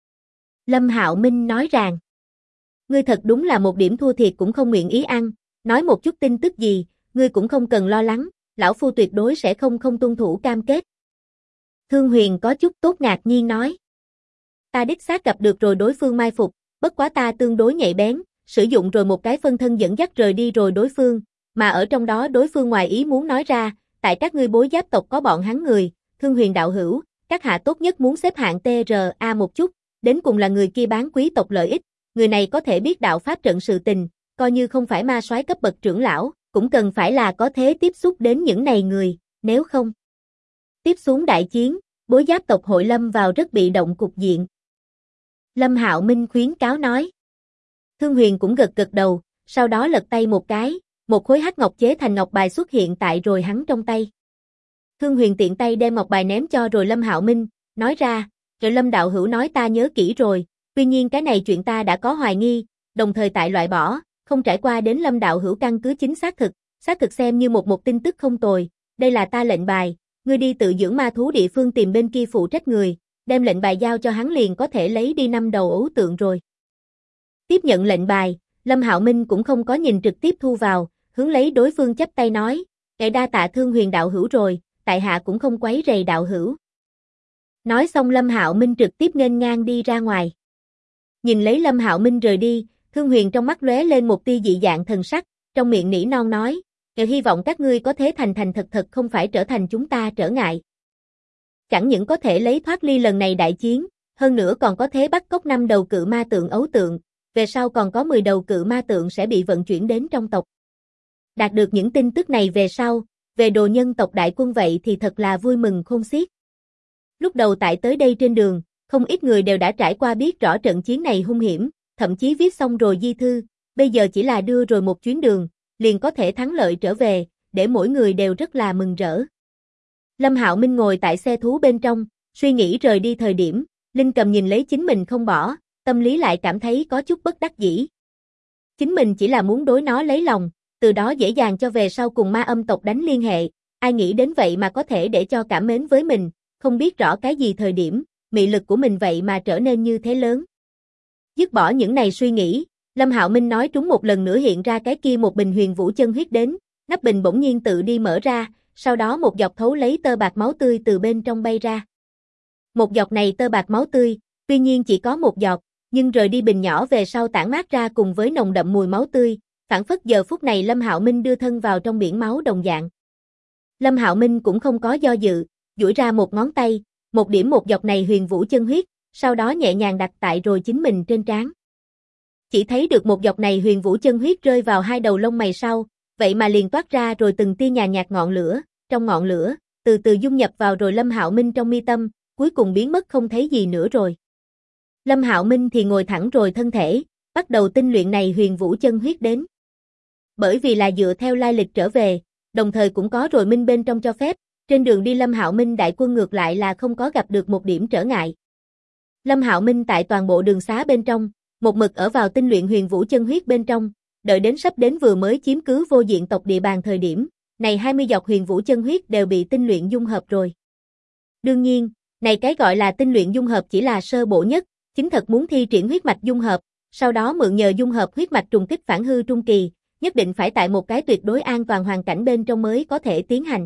Lâm Hạo Minh nói rằng, ngươi thật đúng là một điểm thua thiệt cũng không nguyện ý ăn, nói một chút tin tức gì, ngươi cũng không cần lo lắng, lão phu tuyệt đối sẽ không tuân thủ cam kết. Thương Huyền có chút tốt ngạc nhiên nói. Ta đích xác gặp được rồi đối phương mai phục, bất quá ta tương đối nhạy bén, sử dụng rồi một cái phân thân dẫn dắt rời đi rồi đối phương, mà ở trong đó đối phương ngoài ý muốn nói ra, tại các ngươi bối giáp tộc có bọn hắn người, Thương Huyền đạo hữu, các hạ tốt nhất muốn xếp hạng TRA một chút, đến cùng là người kia bán quý tộc lợi ích, người này có thể biết đạo pháp trận sự tình, coi như không phải ma soái cấp bậc trưởng lão, cũng cần phải là có thế tiếp xúc đến những này người, nếu không. Tiếp xuống đại chiến, bối giáp tộc hội lâm vào rất bị động cục diện. Lâm Hạo Minh khuyến cáo nói. Thương Huyền cũng gật đầu, sau đó lật tay một cái, một khối hắc ngọc chế thành ngọc bài xuất hiện tại rồi hắn trong tay. Thương Huyền tiện tay đem ngọc bài ném cho rồi Lâm Hạo Minh, nói ra, rồi Lâm đạo hữu nói ta nhớ kỹ rồi, tuy nhiên cái này chuyện ta đã có hoài nghi, đồng thời tại loại bỏ, không trải qua đến Lâm đạo hữu căn cứ chính xác thực xem như một tin tức không tồi, đây là ta lệnh bài, ngươi đi tự dưỡng ma thú địa phương tìm bên kia phụ trách người, đem lệnh bài giao cho hắn liền có thể lấy đi 5 đầu ấu tượng rồi. Tiếp nhận lệnh bài, Lâm Hạo Minh cũng không có nhìn trực tiếp thu vào, hướng lấy đối phương chắp tay nói, "Ngài đa tạ Thương Huyền đạo hữu rồi, tại hạ cũng không quấy rầy đạo hữu." Nói xong Lâm Hạo Minh trực tiếp nghênh ngang đi ra ngoài. Nhìn lấy Lâm Hạo Minh rời đi, Thương Huyền trong mắt lóe lên một tia dị dạng thần sắc, trong miệng nỉ non nói, "Ngài hy vọng các ngươi có thế thành thật không phải trở thành chúng ta trở ngại. Chẳng những có thể lấy thoát ly lần này đại chiến, hơn nữa còn có thế bắt cóc 5 đầu cự ma tượng ấu tượng, về sau còn có 10 đầu cự ma tượng sẽ bị vận chuyển đến trong tộc." Đạt được những tin tức này về sau, về đồ nhân tộc đại quân vậy thì thật là vui mừng khôn xiết. Lúc đầu tại tới đây trên đường, không ít người đều đã trải qua biết rõ trận chiến này hung hiểm, thậm chí viết xong rồi di thư, bây giờ chỉ là đưa rồi một chuyến đường, liền có thể thắng lợi trở về, để mỗi người đều rất là mừng rỡ. Lâm Hạo Minh ngồi tại xe thú bên trong, suy nghĩ rời đi thời điểm, Linh Cầm nhìn lấy chính mình không bỏ, tâm lý lại cảm thấy có chút bất đắc dĩ. Chính mình chỉ là muốn đối nó lấy lòng, từ đó dễ dàng cho về sau cùng ma âm tộc đánh liên hệ, ai nghĩ đến vậy mà có thể để cho cảm mến với mình, không biết rõ cái gì thời điểm, mị lực của mình vậy mà trở nên như thế lớn. Dứt bỏ những này suy nghĩ, Lâm Hạo Minh nói trúng một lần nữa hiện ra cái kia một bình huyền vũ chân huyết đến, nắp bình bỗng nhiên tự đi mở ra, sau đó một giọt thấu lấy tơ bạc máu tươi từ bên trong bay ra. Một giọt này tơ bạc máu tươi, tuy nhiên chỉ có một giọt, nhưng rời đi bình nhỏ về sau tản mát ra cùng với nồng đậm mùi máu tươi, phảng phất giờ phút này Lâm Hạo Minh đưa thân vào trong biển máu đồng dạng. Lâm Hạo Minh cũng không có do dự, duỗi ra một ngón tay, một điểm một giọt này huyền vũ chân huyết, sau đó nhẹ nhàng đặt tại rồi chính mình trên trán. Chỉ thấy được một giọt này huyền vũ chân huyết rơi vào hai đầu lông mày sau, vậy mà liền toát ra rồi từng tia nhàn nhạt ngọn lửa, trong ngọn lửa, từ từ dung nhập vào rồi Lâm Hạo Minh trong mi tâm, cuối cùng biến mất không thấy gì nữa rồi. Lâm Hạo Minh thì ngồi thẳng rồi thân thể, bắt đầu tinh luyện này huyền vũ chân huyết đến. Bởi vì là dựa theo lai lịch trở về, đồng thời cũng có rồi minh bên trong cho phép, trên đường đi Lâm Hạo Minh đại quân ngược lại là không có gặp được một điểm trở ngại. Lâm Hạo Minh tại toàn bộ đường xá bên trong, một mực ở vào tinh luyện huyền vũ chân huyết bên trong, đợi đến sắp đến vừa mới chiếm cứ vô diện tộc địa bàn thời điểm, này 20 giọt huyền vũ chân huyết đều bị tinh luyện dung hợp rồi. Đương nhiên, này cái gọi là tinh luyện dung hợp chỉ là sơ bộ nhất, chính thật muốn thi triển huyết mạch dung hợp, sau đó mượn nhờ dung hợp huyết mạch trùng kích phản hư trung kỳ, nhất định phải tại một cái tuyệt đối an toàn hoàn cảnh bên trong mới có thể tiến hành.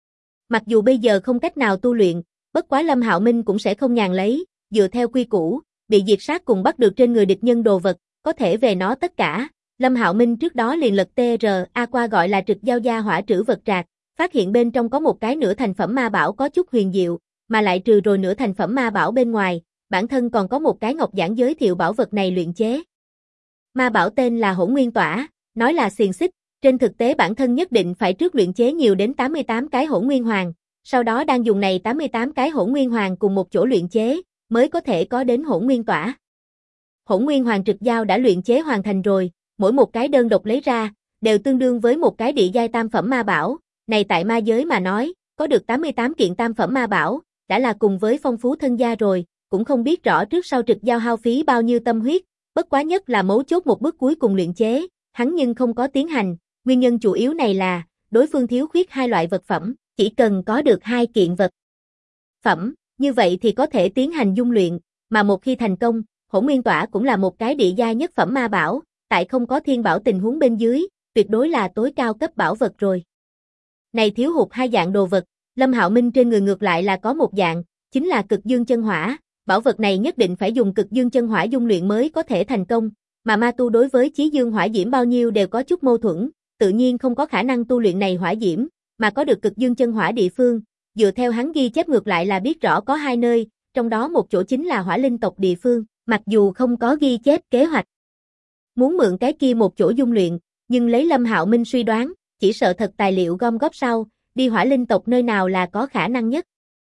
Mặc dù bây giờ không cách nào tu luyện, bất quá Lâm Hạo Minh cũng sẽ không nhàn lấy, dựa theo quy củ, bị diệt sát cùng bắt được trên người địch nhân đồ vật, có thể về nó tất cả. Lâm Hạo Minh trước đó liền lật TRA qua gọi là trực giao gia hỏa trữ vật trạc, phát hiện bên trong có một cái nửa thành phẩm ma bảo có chút huyền diệu, mà lại trừ rồi nửa thành phẩm ma bảo bên ngoài, bản thân còn có một cái ngọc giản giới thiệu bảo vật này luyện chế. Ma bảo tên là Hỗn Nguyên Tỏa, nói là xiềng xích, trên thực tế bản thân nhất định phải trước luyện chế nhiều đến 88 cái Hỗn Nguyên Hoàng, sau đó đang dùng này 88 cái Hỗn Nguyên Hoàng cùng một chỗ luyện chế, mới có thể có đến Hỗn Nguyên Tỏa. Hỗn Nguyên Hoàng trực giao đã luyện chế hoàn thành rồi, mỗi một cái đơn độc lấy ra, đều tương đương với một cái địa giai tam phẩm ma bảo, này tại ma giới mà nói, có được 88 kiện tam phẩm ma bảo, đã là cùng với phong phú thân gia rồi, cũng không biết rõ trước sau trực giao hao phí bao nhiêu tâm huyết, bất quá nhất là mấu chốt một bước cuối cùng luyện chế, hắn nhưng không có tiến hành, nguyên nhân chủ yếu này là, đối phương thiếu khuyết hai loại vật phẩm, chỉ cần có được hai kiện vật phẩm, như vậy thì có thể tiến hành dung luyện, mà một khi thành công, Hỗn Nguyên Tỏa cũng là một cái địa giai nhất phẩm ma bảo, tại không có thiên bảo tình huống bên dưới, tuyệt đối là tối cao cấp bảo vật rồi. Này thiếu hụt hai dạng đồ vật, Lâm Hạo Minh trên người ngược lại là có một dạng, chính là cực dương chân hỏa, bảo vật này nhất định phải dùng cực dương chân hỏa dung luyện mới có thể thành công, mà ma tu đối với chí dương hỏa diễm bao nhiêu đều có chút mâu thuẫn, tự nhiên không có khả năng tu luyện này hỏa diễm, mà có được cực dương chân hỏa địa phương, dựa theo hắn ghi chép ngược lại là biết rõ có hai nơi, trong đó một chỗ chính là Hỏa Linh tộc địa phương, mặc dù không có ghi chép kế hoạch muốn mượn cái kia một chỗ dung luyện, nhưng lấy Lâm Hạo Minh suy đoán, chỉ sợ thật tài liệu gom góp sau, đi Hỏa Linh tộc nơi nào là có khả năng nhất.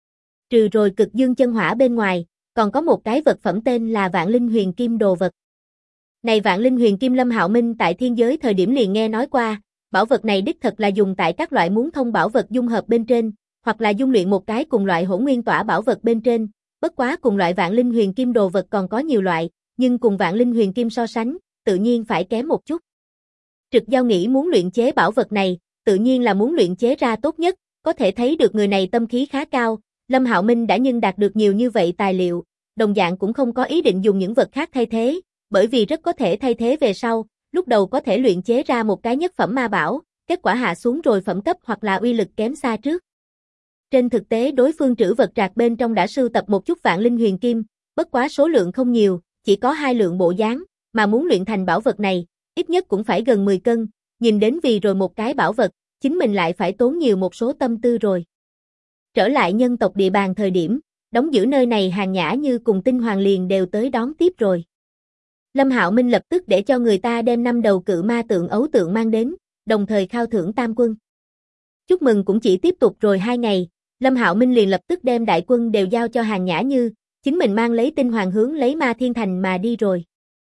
Trừ rồi cực dương chân hỏa bên ngoài, còn có một cái vật phẩm tên là Vạn Linh Huyền Kim đồ vật. Này Vạn Linh Huyền Kim Lâm Hạo Minh tại thiên giới thời điểm liền nghe nói qua, bảo vật này đích thật là dùng tại các loại muốn thông bảo vật dung hợp bên trên, hoặc là dung luyện một cái cùng loại Hỗn Nguyên Tỏa bảo vật bên trên, bất quá cùng loại Vạn Linh Huyền Kim đồ vật còn có nhiều loại, nhưng cùng Vạn Linh Huyền Kim so sánh, tự nhiên phải kém một chút. Trực giao nghĩ muốn luyện chế bảo vật này, tự nhiên là muốn luyện chế ra tốt nhất, có thể thấy được người này tâm khí khá cao, Lâm Hạo Minh đã nhưng đạt được nhiều như vậy tài liệu, đồng dạng cũng không có ý định dùng những vật khác thay thế, bởi vì rất có thể thay thế về sau, lúc đầu có thể luyện chế ra một cái nhất phẩm ma bảo, kết quả hạ xuống rồi phẩm cấp hoặc là uy lực kém xa trước. Trên thực tế đối phương trữ vật trạc bên trong đã sưu tập một chút Vạn Linh Huyền Kim, bất quá số lượng không nhiều, chỉ có 2 lượng bộ dáng, mà muốn luyện thành bảo vật này, ít nhất cũng phải gần 10 cân, nhìn đến vì rồi một cái bảo vật, chính mình lại phải tốn nhiều một số tâm tư rồi. Trở lại nhân tộc địa bàn thời điểm, đóng giữ nơi này Hàng Nhã Như cùng Tinh Hoàng liền đều tới đón tiếp rồi. Lâm Hạo Minh lập tức để cho người ta đem 5 đầu cự ma tượng ấu tượng mang đến, đồng thời khao thưởng tam quân. Chúc mừng cũng chỉ tiếp tục rồi 2 ngày, Lâm Hạo Minh liền lập tức đem đại quân đều giao cho Hàng Nhã Như, chính mình mang lấy Tinh Hoàng hướng lấy Ma Thiên Thành mà đi rồi.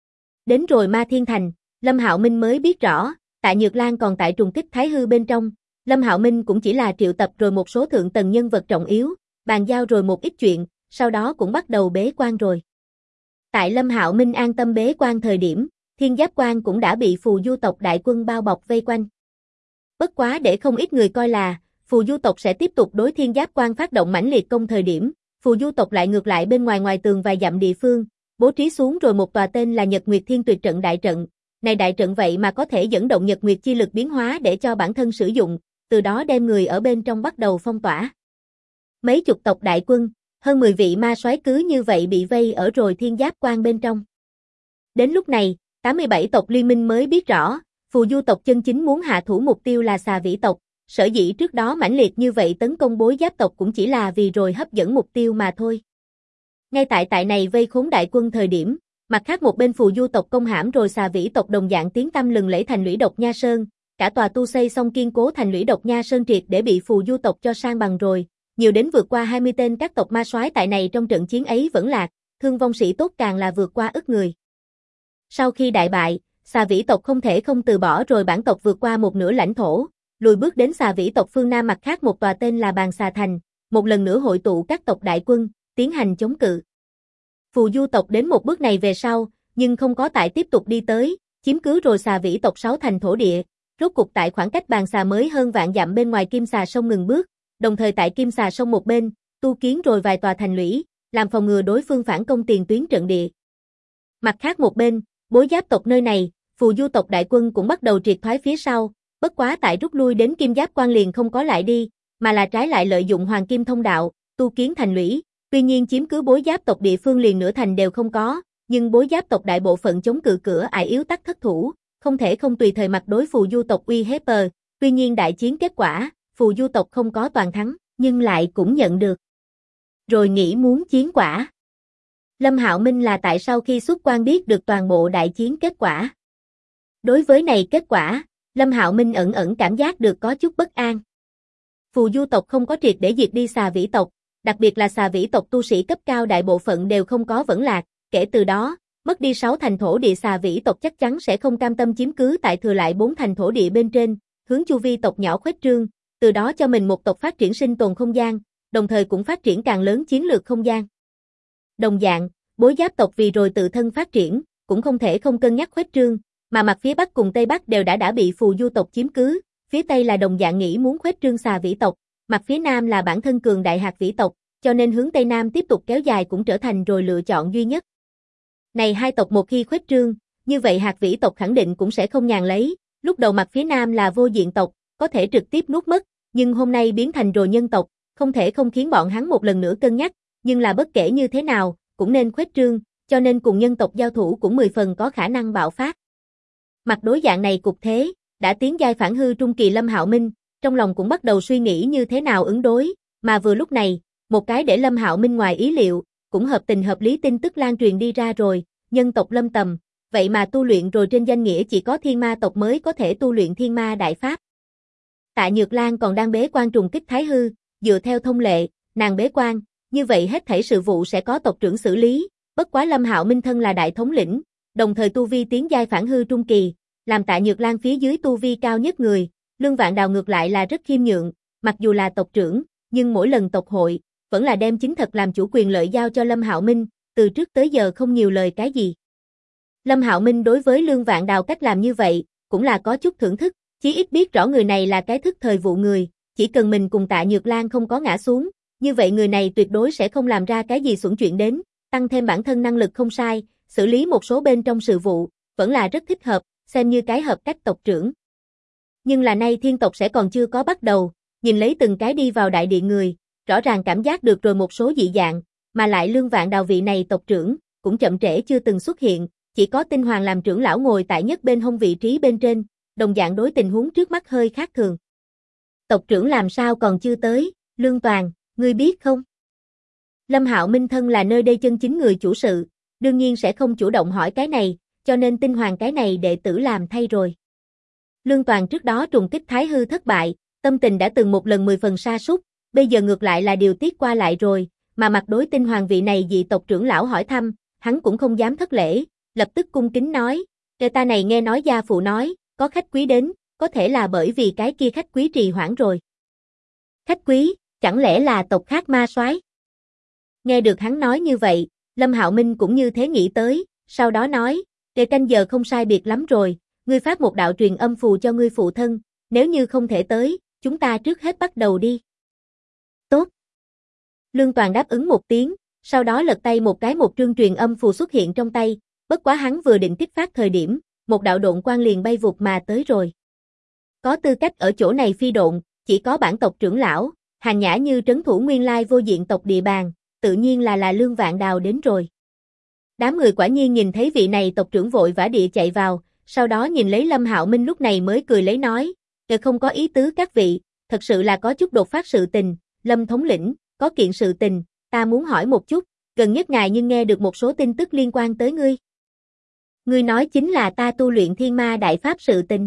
Đến rồi Ma Thiên Thành, Lâm Hạo Minh mới biết rõ, Tạ Nhược Lan còn tại trùng kích Thái Hư bên trong, Lâm Hạo Minh cũng chỉ là triệu tập rồi một số thượng tầng nhân vật trọng yếu, bàn giao rồi một ít chuyện, sau đó cũng bắt đầu bế quan rồi. Tại Lâm Hạo Minh an tâm bế quan thời điểm, Thiên Giáp Quan cũng đã bị phù du tộc đại quân bao bọc vây quanh. Bất quá để không ít người coi là, phù du tộc sẽ tiếp tục đối Thiên Giáp Quan phát động mãnh liệt công thời điểm, phù du tộc lại ngược lại bên ngoài tường vài dặm địa phương, bố trí xuống rồi một tòa tên là Nhật Nguyệt Thiên Tuyệt Trận đại trận. Này đại trận vậy mà có thể dẫn động Nhật Nguyệt chi lực biến hóa để cho bản thân sử dụng, từ đó đem người ở bên trong bắt đầu phong tỏa. Mấy chục tộc đại quân, hơn 10 vị ma soái cứ như vậy bị vây ở rồi Thiên Giáp Quan bên trong. Đến lúc này, 87 tộc liên minh mới biết rõ, phù du tộc chân chính muốn hạ thủ mục tiêu là Xà Vĩ tộc, sở dĩ trước đó mãnh liệt như vậy tấn công Bối Giáp tộc cũng chỉ là vì rồi hấp dẫn mục tiêu mà thôi. Ngay tại này vây khốn đại quân thời điểm, mặt khác một bên phù du tộc công hãm rồi Xà Vĩ tộc đồng dạng tiếng tăm lừng lẫy thành lũy độc Nha Sơn, cả tòa tu xây xong kiên cố thành lũy độc Nha Sơn triệt để bị phù du tộc cho san bằng rồi, nhiều đến vượt qua 20 tên các tộc ma soái tại này trong trận chiến ấy vẫn lạc, thương vong sĩ tốt càng là vượt qua ức người. Sau khi đại bại, Xà Vĩ tộc không thể không từ bỏ rồi bản tộc vượt qua một nửa lãnh thổ, lùi bước đến Xà Vĩ tộc phương Nam mặt khác một tòa tên là Bàn Xà Thành, một lần nữa hội tụ các tộc đại quân, tiến hành chống cự. Phù Du tộc đến một bước này về sau, nhưng không có tại tiếp tục đi tới, chiếm cứ rồi Xà Vĩ tộc 6 thành thổ địa, rốt cục tại khoảng cách Bàn Xà mới hơn vạn dặm bên ngoài Kim Xà Sông ngừng bước, đồng thời tại Kim Xà Sông một bên, tu kiến rồi vài tòa thành lũy, làm phòng ngừa đối phương phản công tiền tuyến trận địa. Mặt khác một bên, Bối Giáp tộc nơi này, Phù Du tộc đại quân cũng bắt đầu triệt thoái phía sau, bất quá tại rút lui đến Kim Giáp Quan liền không có lại đi, mà là trái lại lợi dụng Hoàng Kim thông đạo, tu kiến thành lũy, tuy nhiên chiếm cứ Bối Giáp tộc địa phương liền nửa thành đều không có, nhưng Bối Giáp tộc đại bộ phận chống cự cửa ải yếu tắc thất thủ, không thể không tùy thời mặt đối Phù Du tộc uy hiếp. Tuy nhiên đại chiến kết quả, Phù Du tộc không có toàn thắng, nhưng lại cũng nhận được rồi nghĩ muốn chiến quả. Lâm Hạo Minh là tại sau khi xuất quan biết được toàn bộ đại chiến kết quả. Đối với này kết quả, Lâm Hạo Minh ẩn ẩn cảm giác được có chút bất an. Phù Du tộc không có triệt để diệt đi Xà Vĩ tộc, đặc biệt là Xà Vĩ tộc tu sĩ cấp cao đại bộ phận đều không có vẫn lạc, kể từ đó, mất đi 6 thành thổ địa Xà Vĩ tộc chắc chắn sẽ không cam tâm chiếm cứ tại thừa lại 4 thành thổ địa bên trên, hướng chu vi tộc nhỏ khuếch trương, từ đó cho mình một tộc phát triển sinh tồn không gian, đồng thời cũng phát triển càng lớn chiến lược không gian. Đồng dạng, Bối Giáp tộc vì rồi tự thân phát triển, cũng không thể không cân nhắc khuếch trương, mà mặt phía Bắc cùng Tây Bắc đều đã bị Phù Du tộc chiếm cứ, phía Tây là đồng dạng nghĩ muốn khuếch trương Xà Vĩ tộc, mặt phía Nam là bản thân cường đại Hạt Vĩ tộc, cho nên hướng Tây Nam tiếp tục kéo dài cũng trở thành rồi lựa chọn duy nhất. Này hai tộc một khi khuếch trương, như vậy Hạt Vĩ tộc khẳng định cũng sẽ không nhàn lấy, lúc đầu mặt phía Nam là vô diện tộc, có thể trực tiếp nuốt mất, nhưng hôm nay biến thành rồi nhân tộc, không thể không khiến bọn hắn một lần nữa cân nhắc, nhưng là bất kể như thế nào, cũng nên khuếch trương, cho nên cùng nhân tộc giao thủ cũng 10 phần có khả năng bạo phát. Mặt đối dạng này cục thế, đã tiến giai phản hư trung kỳ Lâm Hạo Minh, trong lòng cũng bắt đầu suy nghĩ như thế nào ứng đối, mà vừa lúc này, một cái để Lâm Hạo Minh ngoài ý liệu, cũng hợp tình hợp lý tin tức lan truyền đi ra rồi, nhân tộc Lâm Tầm, vậy mà tu luyện rồi trên danh nghĩa chỉ có thiên ma tộc mới có thể tu luyện thiên ma đại pháp. Tạ Nhược Lan còn đang bế quan trùng kích thái hư, dựa theo thông lệ, nàng bế quan, như vậy hết thảy sự vụ sẽ có tộc trưởng xử lý, bất quá Lâm Hạo Minh thân là đại thống lĩnh, đồng thời tu vi tiến giai phản hư trung kỳ, làm Tạ Nhược Lan phía dưới tu vi cao nhất người, Lương Vạn Đào ngược lại là rất khiêm nhượng, mặc dù là tộc trưởng, nhưng mỗi lần tộc hội, vẫn là đem chính thật làm chủ quyền lợi giao cho Lâm Hạo Minh, từ trước tới giờ không nhiều lời cái gì. Lâm Hạo Minh đối với Lương Vạn Đào cách làm như vậy, cũng là có chút thưởng thức, chí ít biết rõ người này là cái thức thời vụ người, chỉ cần mình cùng Tạ Nhược Lan không có ngã xuống, như vậy người này tuyệt đối sẽ không làm ra cái gì xuẩn chuyện đến, tăng thêm bản thân năng lực không sai, xử lý một số bên trong sự vụ, vẫn là rất thích hợp, xem như cái hợp cách tộc trưởng. Nhưng là nay thiên tộc sẽ còn chưa có bắt đầu, nhìn lấy từng cái đi vào đại điện người, rõ ràng cảm giác được rồi một số dị dạng, mà lại Lương Vạn Đào vị này tộc trưởng, cũng chậm trễ chưa từng xuất hiện, chỉ có Tinh Hoàng làm trưởng lão ngồi tại nhất bên hông vị trí bên trên, đồng dạng đối tình huống trước mắt hơi khác thường. Tộc trưởng làm sao còn chưa tới, Lương Toàn, ngươi biết không? Lâm Hạo Minh thân là nơi đây chân chính người chủ sự, đương nhiên sẽ không chủ động hỏi cái này, cho nên Tinh Hoàng cái này đệ tử làm thay rồi. Lương Toàn trước đó trùng kích thái hư thất bại, tâm tình đã từng một lần 10 phần sa sút, bây giờ ngược lại là điều tiết qua lại rồi, mà mặt đối Tinh Hoàng vị này dị tộc trưởng lão hỏi thăm, hắn cũng không dám thất lễ, lập tức cung kính nói, người ta này nghe nói gia phụ nói, có khách quý đến, có thể là bởi vì cái kia khách quý trì hoãn rồi. Khách quý, chẳng lẽ là tộc khác ma soái? Nghe được hắn nói như vậy, Lâm Hạo Minh cũng như thế nghĩ tới, sau đó nói, để canh giờ không sai biệt lắm rồi, ngươi phát một đạo truyền âm phù cho ngươi phụ thân, nếu như không thể tới, chúng ta trước hết bắt đầu đi. Tốt. Lương Toàn đáp ứng một tiếng, sau đó lật tay một cái một trương truyền âm phù xuất hiện trong tay, bất quá hắn vừa định kích phát thời điểm, một đạo độn quang liền bay vụt mà tới rồi. Có tư cách ở chỗ này phi độn, chỉ có bản tộc trưởng lão, Hàn Nhã Như trấn thủ nguyên lai vô diện tộc địa bàn, tự nhiên là Lương Vạn Đào đến rồi. Đám người quả nhiên nhìn thấy vị này tộc trưởng vội vã địa chạy vào, sau đó nhìn lấy Lâm Hạo Minh lúc này mới cười lấy nói, không có ý tứ các vị, thật sự là có chút đột phát sự tình, Lâm thống lĩnh, có kiện sự tình, ta muốn hỏi một chút, gần nhất ngài nhưng nghe được một số tin tức liên quan tới ngươi. Ngươi nói chính là ta tu luyện thiên ma đại pháp sự tình.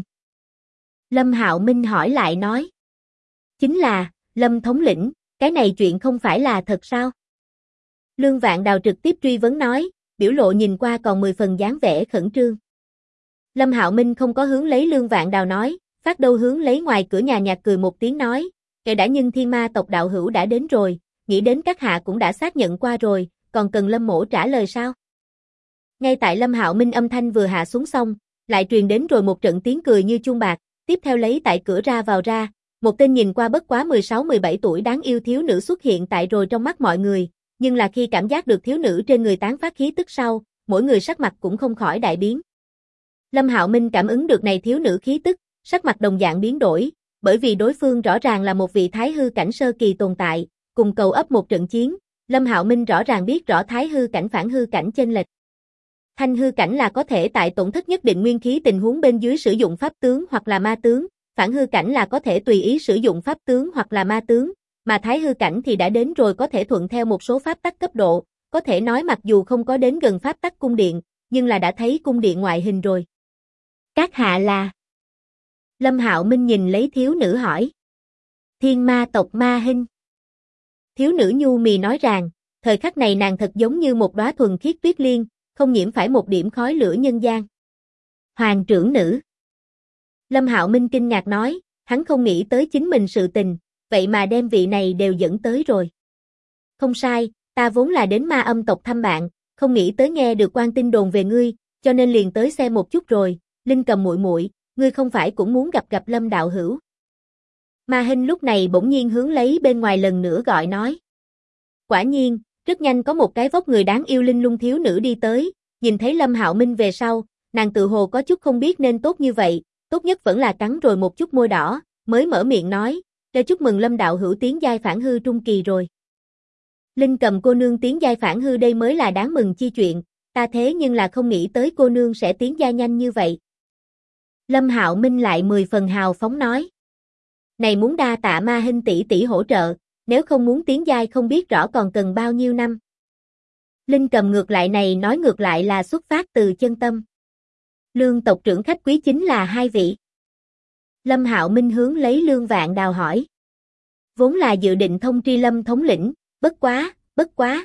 Lâm Hạo Minh hỏi lại nói. Chính là, Lâm thống lĩnh, cái này chuyện không phải là thật sao? Lương Vạn Đào trực tiếp truy vấn nói, biểu lộ nhìn qua còn 10 phần dáng vẻ khẩn trương. Lâm Hạo Minh không có hướng lấy Lương Vạn Đào nói, Phát Đâu hướng lấy ngoài cửa nhà nhạt cười một tiếng nói, kệ đã nhưng thiên ma tộc đạo hữu đã đến rồi, nghĩ đến các hạ cũng đã xác nhận qua rồi, còn cần Lâm mỗ trả lời sao? Ngay tại Lâm Hạo Minh âm thanh vừa hạ xuống xong, lại truyền đến rồi một trận tiếng cười như chuông bạc, tiếp theo lấy tại cửa ra vào ra, một tên nhìn qua bất quá 16-17 tuổi đáng yêu thiếu nữ xuất hiện tại rồi trong mắt mọi người, nhưng là khi cảm giác được thiếu nữ trên người tán phát khí tức sau, mỗi người sắc mặt cũng không khỏi đại biến. Lâm Hạo Minh cảm ứng được này thiếu nữ khí tức, sắc mặt đồng dạng biến đổi, bởi vì đối phương rõ ràng là một vị thái hư cảnh sơ kỳ tồn tại, cùng cầu ấp một trận chiến, Lâm Hạo Minh rõ ràng biết rõ thái hư cảnh phản hư cảnh chênh lệch. Thanh hư cảnh là có thể tại tổn thất nhất định nguyên khí tình huống bên dưới sử dụng pháp tướng hoặc là ma tướng, phản hư cảnh là có thể tùy ý sử dụng pháp tướng hoặc là ma tướng, mà thái hư cảnh thì đã đến rồi có thể thuận theo một số pháp tắc cấp độ, có thể nói mặc dù không có đến gần pháp tắc cung điện, nhưng là đã thấy cung điện ngoại hình rồi. Các hạ là? Lâm Hạo Minh nhìn lấy thiếu nữ hỏi. Thiên ma tộc Ma Hinh. Thiếu nữ nhu mì nói rằng, thời khắc này nàng thật giống như một đóa thuần khiết tuyết liên, không nhiễm phải một điểm khói lửa nhân gian. Hoàng trưởng nữ. Lâm Hạo Minh kinh ngạc nói, hắn không nghĩ tới chính mình sự tình, vậy mà đem vị này đều dẫn tới rồi. Không sai, ta vốn là đến ma âm tộc thăm bạn, không nghĩ tới nghe được quan tin đồn về ngươi, cho nên liền tới xem một chút rồi, Linh Cầm muội muội, ngươi không phải cũng muốn gặp Lâm đạo hữu. Ma Hinh lúc này bỗng nhiên hướng lấy bên ngoài lần nữa gọi nói. Quả nhiên, rất nhanh có một cái vóc người đáng yêu linh lung thiếu nữ đi tới, nhìn thấy Lâm Hạo Minh về sau, nàng tự hồ có chút không biết nên tốt như vậy, tốt nhất vẫn là cắn rồi một chút môi đỏ, mới mở miệng nói, để chúc mừng Lâm đạo hữu tiến giai phản hư trung kỳ rồi. Linh Cầm cô nương tiến giai phản hư đây mới là đáng mừng chi chuyện, ta thế nhưng là không nghĩ tới cô nương sẽ tiến giai nhanh như vậy. Lâm Hạo Minh lại 10 phần hào phóng nói. Này muốn đa tạ Ma Hinh tỷ tỷ hỗ trợ, nếu không muốn tiến giai không biết rõ còn cần bao nhiêu năm. Linh Cầm ngược lại này nói ngược lại là xuất phát từ chân tâm. Lương tộc trưởng khách quý chính là hai vị. Lâm Hạo Minh hướng lấy Lương Vạn Đào hỏi. Vốn là dự định thông tri Lâm thống lĩnh, bất quá.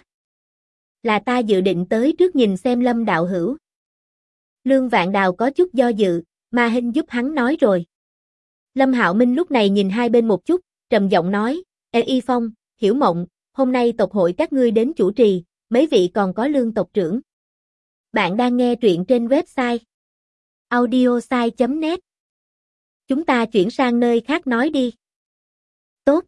Là ta dự định tới trước nhìn xem Lâm đạo hữu. Lương Vạn Đào có chút do dự, Ma Hinh giúp hắn nói rồi. Lâm Hạo Minh lúc này nhìn hai bên một chút, trầm giọng nói, Ê Y Phong, Hiểu Mộng, hôm nay tộc hội các ngươi đến chủ trì, mấy vị còn có Lương tộc trưởng. Bạn đang nghe truyện trên website audiosai.net. Chúng ta chuyển sang nơi khác nói đi. Tốt.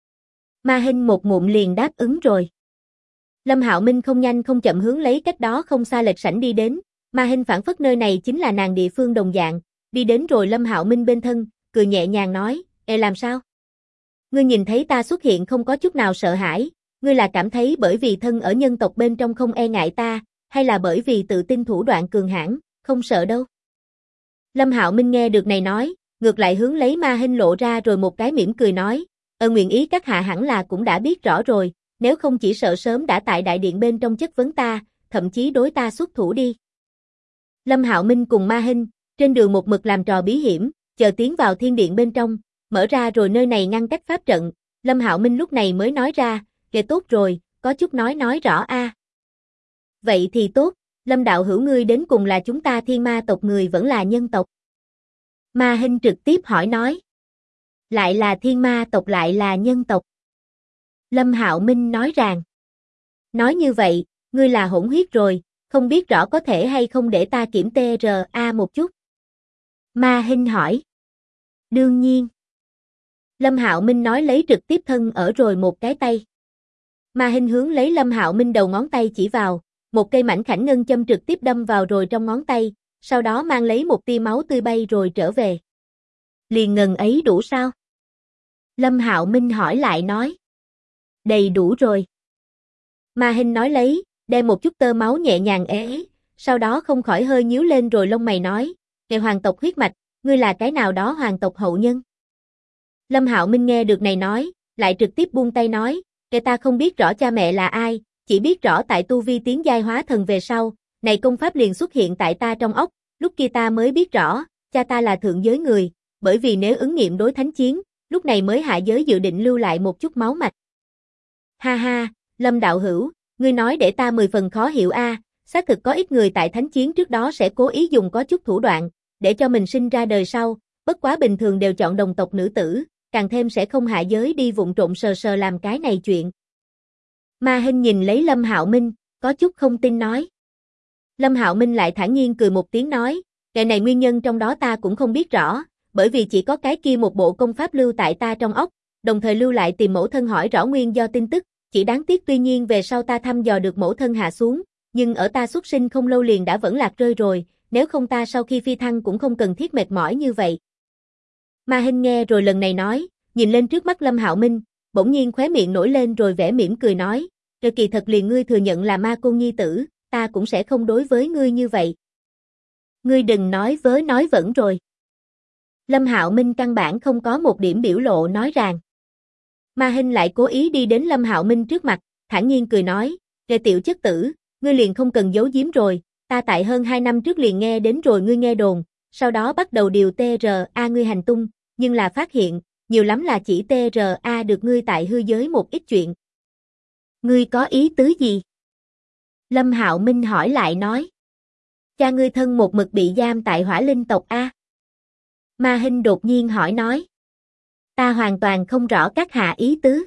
Ma Hinh một ngụm liền đáp ứng rồi. Lâm Hạo Minh không nhanh không chậm hướng lấy cách đó không xa lệch sảnh đi đến, Ma Hinh phảng phất nơi này chính là nàng địa phương đồng dạng, đi đến rồi Lâm Hạo Minh bên thân, cười nhẹ nhàng nói, Ê làm sao? Ngươi nhìn thấy ta xuất hiện không có chút nào sợ hãi, ngươi là cảm thấy bởi vì thân ở nhân tộc bên trong không e ngại ta, hay là bởi vì tự tin thủ đoạn cường hãn, không sợ đâu. Lâm Hạo Minh nghe được này nói, ngược lại hướng lấy Ma Hinh lộ ra rồi một cái mỉm cười nói, nguyện ý các hạ hẳn là cũng đã biết rõ rồi, nếu không chỉ sợ sớm đã tại đại điện bên trong chất vấn ta, thậm chí đối ta xuất thủ đi. Lâm Hạo Minh cùng Ma Hinh, trên đường một mực làm trò bí hiểm, chờ tiến vào thiên điện bên trong, mở ra rồi nơi này ngăn cách pháp trận, Lâm Hạo Minh lúc này mới nói ra, kệ tốt rồi, có chút nói rõ a. Vậy thì tốt, Lâm đạo hữu ngươi đến cùng là chúng ta thiên ma tộc người vẫn là nhân tộc? Ma Hinh trực tiếp hỏi nói. Lại là thiên ma tộc lại là nhân tộc. Lâm Hạo Minh nói rằng. Nói như vậy, ngươi là hỗn huyết rồi, không biết rõ có thể hay không để ta kiểm TRA một chút. Ma Hinh hỏi. Đương nhiên. Lâm Hạo Minh nói lấy trực tiếp thân ở rồi một cái tay. Ma Hinh hướng lấy Lâm Hạo Minh đầu ngón tay chỉ vào, một cây mảnh khảnh ngân châm trực tiếp đâm vào rồi trong ngón tay, sau đó mang lấy một tia máu tươi bay rồi trở về. Liền ngần ấy đủ sao? Lâm Hạo Minh hỏi lại nói. Đầy đủ rồi. Ma Hinh nói lấy, đem một chút tơ máu nhẹ nhàng sau đó không khỏi hơi nhíu lên rồi lông mày nói, Kệ hoàng tộc huyết mạch, ngươi là cái nào đó hoàng tộc hậu nhân. Lâm Hạo Minh nghe được này nói, lại trực tiếp buông tay nói, Kệ ta không biết rõ cha mẹ là ai, chỉ biết rõ tại tu vi tiến giai hóa thần về sau, này công pháp liền xuất hiện tại ta trong óc, lúc kia ta mới biết rõ, cha ta là thượng giới người, bởi vì nếu ứng nghiệm đối thánh chiến, lúc này mới hạ giới dự định lưu lại một chút máu mạch. Ha ha, Lâm đạo hữu, ngươi nói để ta 10 phần khó hiểu a, xác thực có ít người tại thánh chiến trước đó sẽ cố ý dùng có chút thủ đoạn, để cho mình sinh ra đời sau, bất quá bình thường đều chọn đồng tộc nữ tử, càng thêm sẽ không hạ giới đi vụng trộn sờ sờ làm cái này chuyện. Ma Hinh nhìn lấy Lâm Hạo Minh, có chút không tin nói. Lâm Hạo Minh lại thản nhiên cười một tiếng nói, cái này nguyên nhân trong đó ta cũng không biết rõ, bởi vì chỉ có cái kia một bộ công pháp lưu tại ta trong óc, đồng thời lưu lại tìm mẫu thân hỏi rõ nguyên do tin tức, chỉ đáng tiếc tuy nhiên về sau ta thăm dò được mẫu thân hạ xuống, nhưng ở ta xuất sinh không lâu liền đã vẫn lạc rơi rồi, nếu không ta sau khi phi thăng cũng không cần thiết mệt mỏi như vậy. Ma Hinh nghe rồi lần này nói, nhìn lên trước mắt Lâm Hạo Minh, bỗng nhiên khóe miệng nổi lên rồi vẻ mỉm cười nói, kỳ thật liền ngươi thừa nhận là ma côn nhi tử, ta cũng sẽ không đối với ngươi như vậy. Ngươi đừng nói vớ nói vẩn rồi. Lâm Hạo Minh căn bản không có một điểm biểu lộ nói ràng. Ma Hinh lại cố ý đi đến Lâm Hạo Minh trước mặt, thản nhiên cười nói, tiểu chất tử, ngươi liền không cần giấu giếm rồi, ta tại hơn 2 năm trước liền nghe đến rồi ngươi nghe đồn, sau đó bắt đầu điều TRA ngươi hành tung, nhưng là phát hiện, nhiều lắm là chỉ TRA được ngươi tại hư giới một ít chuyện. Ngươi có ý tứ gì? Lâm Hạo Minh hỏi lại nói. Cha ngươi thân một mực bị giam tại Hỏa Linh tộc A. Ma Hinh đột nhiên hỏi nói. Ta hoàn toàn không rõ các hạ ý tứ.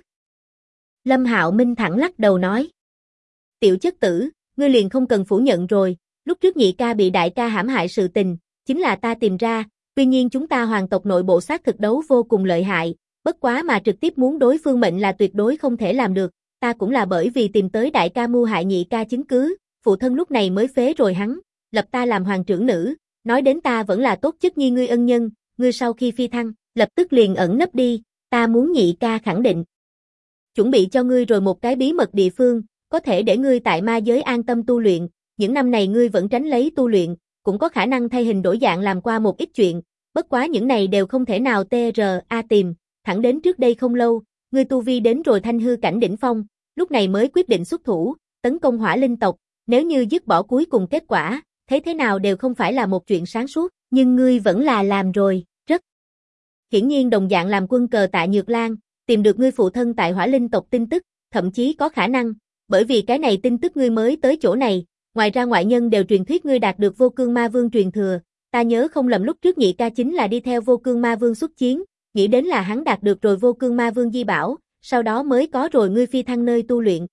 Lâm Hạo Minh thẳng lắc đầu nói. Tiểu chất tử, ngươi liền không cần phủ nhận rồi, lúc trước nhị ca bị đại ca hãm hại sự tình, chính là ta tìm ra, tuy nhiên chúng ta hoàng tộc nội bộ xác thực đấu vô cùng lợi hại, bất quá mà trực tiếp muốn đối phương mệnh là tuyệt đối không thể làm được, ta cũng là bởi vì tìm tới đại ca mưu hại nhị ca chứng cứ, phụ thân lúc này mới phế rồi hắn, lập ta làm hoàng trưởng nữ, nói đến ta vẫn là tốt chất nhi ngươi ân nhân, ngươi sau khi phi thăng, lập tức liền ẩn nấp đi, ta muốn nhị ca khẳng định. Chuẩn bị cho ngươi rồi một cái bí mật địa phương, có thể để ngươi tại ma giới an tâm tu luyện, những năm này ngươi vẫn tránh lấy tu luyện, cũng có khả năng thay hình đổi dạng làm qua một ít chuyện, bất quá những này đều không thể nào TRA tìm, thẳng đến trước đây không lâu, ngươi tu vi đến rồi thanh hư cảnh đỉnh phong, lúc này mới quyết định xuất thủ, tấn công Hỏa Linh tộc, nếu như dứt bỏ cuối cùng kết quả, thế nào đều không phải là một chuyện sáng suốt, nhưng ngươi vẫn là làm rồi, rất. Hiển nhiên đồng dạng làm quân cờ tại Nhược Lan, tìm được ngươi phụ thân tại Hỏa Linh tộc tin tức, thậm chí có khả năng, bởi vì cái này tin tức ngươi mới tới chỗ này, ngoài ra ngoại nhân đều truyền thuyết ngươi đạt được Vô Cương Ma Vương truyền thừa, ta nhớ không lầm lúc trước nhị ca chính là đi theo Vô Cương Ma Vương xuất chiến, nghĩ đến là hắn đạt được rồi Vô Cương Ma Vương di bảo, sau đó mới có rồi ngươi phi thăng nơi tu luyện.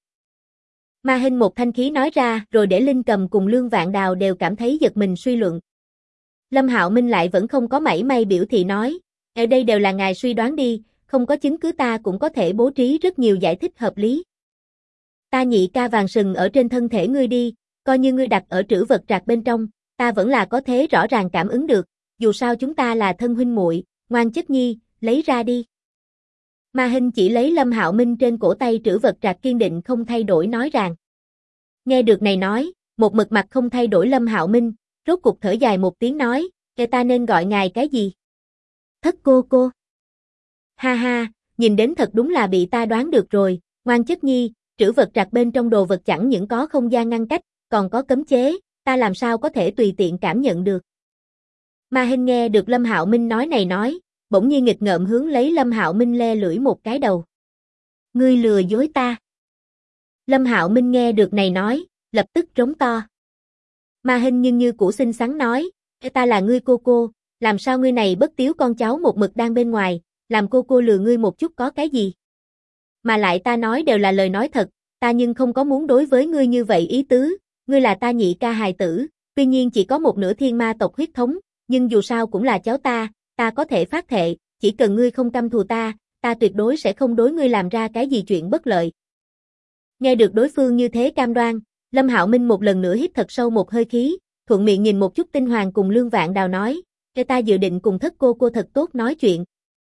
Ma Hinh một thanh khí nói ra, rồi để Linh Cầm cùng Lương Vạn Đào đều cảm thấy giật mình suy luận. Lâm Hạo Minh lại vẫn không có mảy may biểu thị nói, ở đây đều là ngài suy đoán đi, không có chứng cứ ta cũng có thể bố trí rất nhiều giải thích hợp lý. Ta nhị ca vàng sừng ở trên thân thể ngươi đi, coi như ngươi đặt ở trữ vật trạc bên trong, ta vẫn là có thể rõ ràng cảm ứng được, dù sao chúng ta là thân huynh muội, ngoan chất nhi, lấy ra đi. Ma Hinh chỉ lấy Lâm Hạo Minh trên cổ tay trữ vật trạc kiên định không thay đổi nói rằng. Nghe được này nói, một mực mặt không thay đổi Lâm Hạo Minh, rốt cục thở dài một tiếng nói, ta nên gọi ngài cái gì? Thất cô. Ha ha, nhìn đến thật đúng là bị ta đoán được rồi, ngoan chất nhi, trữ vật trạc bên trong đồ vật chẳng những có không gian ngăn cách, còn có cấm chế, ta làm sao có thể tùy tiện cảm nhận được. Ma Hinh nghe được Lâm Hạo Minh nói, bỗng nhiên nghịch ngợm hướng lấy Lâm Hạo Minh le lưỡi một cái đầu. Ngươi lừa dối ta. Lâm Hạo Minh nghe được này nói, lập tức rống to. Ma Hinh nhưng như cũ xinh xắn nói, ta là ngươi cô, làm sao ngươi này bất tiếu con cháu một mực đang bên ngoài, làm cô lừa ngươi một chút có cái gì. Mà lại ta nói đều là lời nói thật, ta nhưng không có muốn đối với ngươi như vậy ý tứ, ngươi là ta nhị ca hài tử, tuy nhiên chỉ có một nửa thiên ma tộc huyết thống, nhưng dù sao cũng là cháu ta có thể phát thệ, chỉ cần ngươi không căm thù ta tuyệt đối sẽ không đối ngươi làm ra cái gì chuyện bất lợi. Nghe được đối phương như thế cam đoan, Lâm Hạo Minh một lần nữa hít thật sâu một hơi khí, thuận miệng nhìn một chút Tinh Hoàng cùng Lương Vạn Đào nói, ta dự định cùng thất cô thật tốt nói chuyện.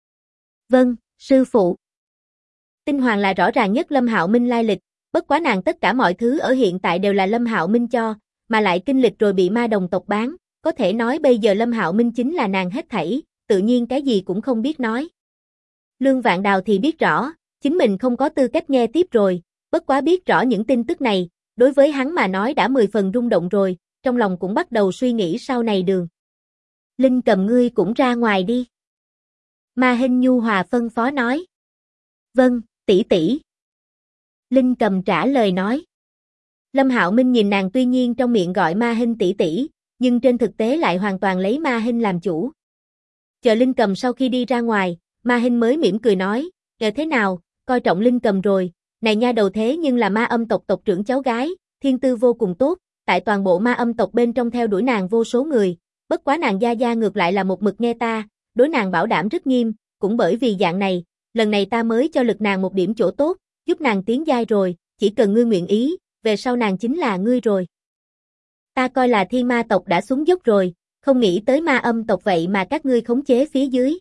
Vâng, sư phụ. Tinh Hoàng là rõ ràng nhất Lâm Hạo Minh lai lịch, bất quá nàng tất cả mọi thứ ở hiện tại đều là Lâm Hạo Minh cho, mà lại kinh lịch rồi bị ma đồng tộc bán, có thể nói bây giờ Lâm Hạo Minh chính là nàng hết thảy, tự nhiên cái gì cũng không biết nói. Lương Vạn Đào thì biết rõ, chính mình không có tư cách nghe tiếp rồi, bất quá biết rõ những tin tức này, đối với hắn mà nói đã 10 phần rung động rồi, trong lòng cũng bắt đầu suy nghĩ sau này đường. Linh Cầm ngươi cũng ra ngoài đi. Ma Hinh nhu hòa phân phó nói. Vâng, tỷ tỷ. Linh Cầm trả lời nói. Lâm Hạo Minh nhìn nàng tuy nhiên trong miệng gọi Ma Hinh tỷ tỷ, nhưng trên thực tế lại hoàn toàn lấy Ma Hinh làm chủ. Chờ Linh Cầm sau khi đi ra ngoài, Ma Hinh mới mỉm cười nói, thế nào, coi trọng Linh Cầm rồi, này nha đầu thế nhưng là ma âm tộc tộc trưởng cháu gái, thiên tư vô cùng tốt, tại toàn bộ ma âm tộc bên trong theo đuổi nàng vô số người, bất quá nàng gia gia ngược lại là một mực nghe ta, đối nàng bảo đảm rất nghiêm, cũng bởi vì dạng này, lần này ta mới cho lực nàng một điểm chỗ tốt, giúp nàng tiến giai rồi, chỉ cần ngươi nguyện ý, về sau nàng chính là ngươi rồi. Ta coi là thiên ma tộc đã xuống dốc rồi, không nghĩ tới ma âm tộc vậy mà các ngươi khống chế phía dưới.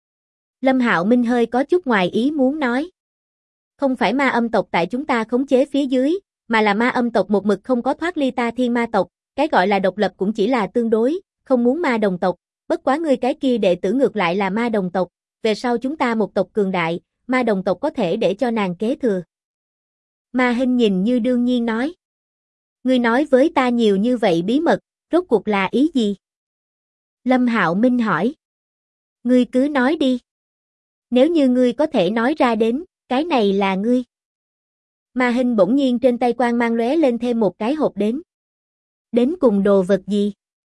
Lâm Hạo Minh hơi có chút ngoài ý muốn nói. Không phải ma âm tộc tại chúng ta khống chế phía dưới, mà là ma âm tộc một mực không có thoát ly ta thiên ma tộc, cái gọi là độc lập cũng chỉ là tương đối, không muốn ma đồng tộc, bất quá ngươi cái kia đệ tử ngược lại là ma đồng tộc, về sau chúng ta một tộc cường đại, ma đồng tộc có thể để cho nàng kế thừa. Ma Hinh nhìn như đương nhiên nói. Ngươi nói với ta nhiều như vậy bí mật, rốt cuộc là ý gì? Lâm Hạo Minh hỏi. Ngươi cứ nói đi. Nếu như ngươi có thể nói ra đến, cái này là ngươi. Ma Hinh bỗng nhiên trên tay quang mang lóe lên thêm một cái hộp đến. Đến cùng đồ vật gì?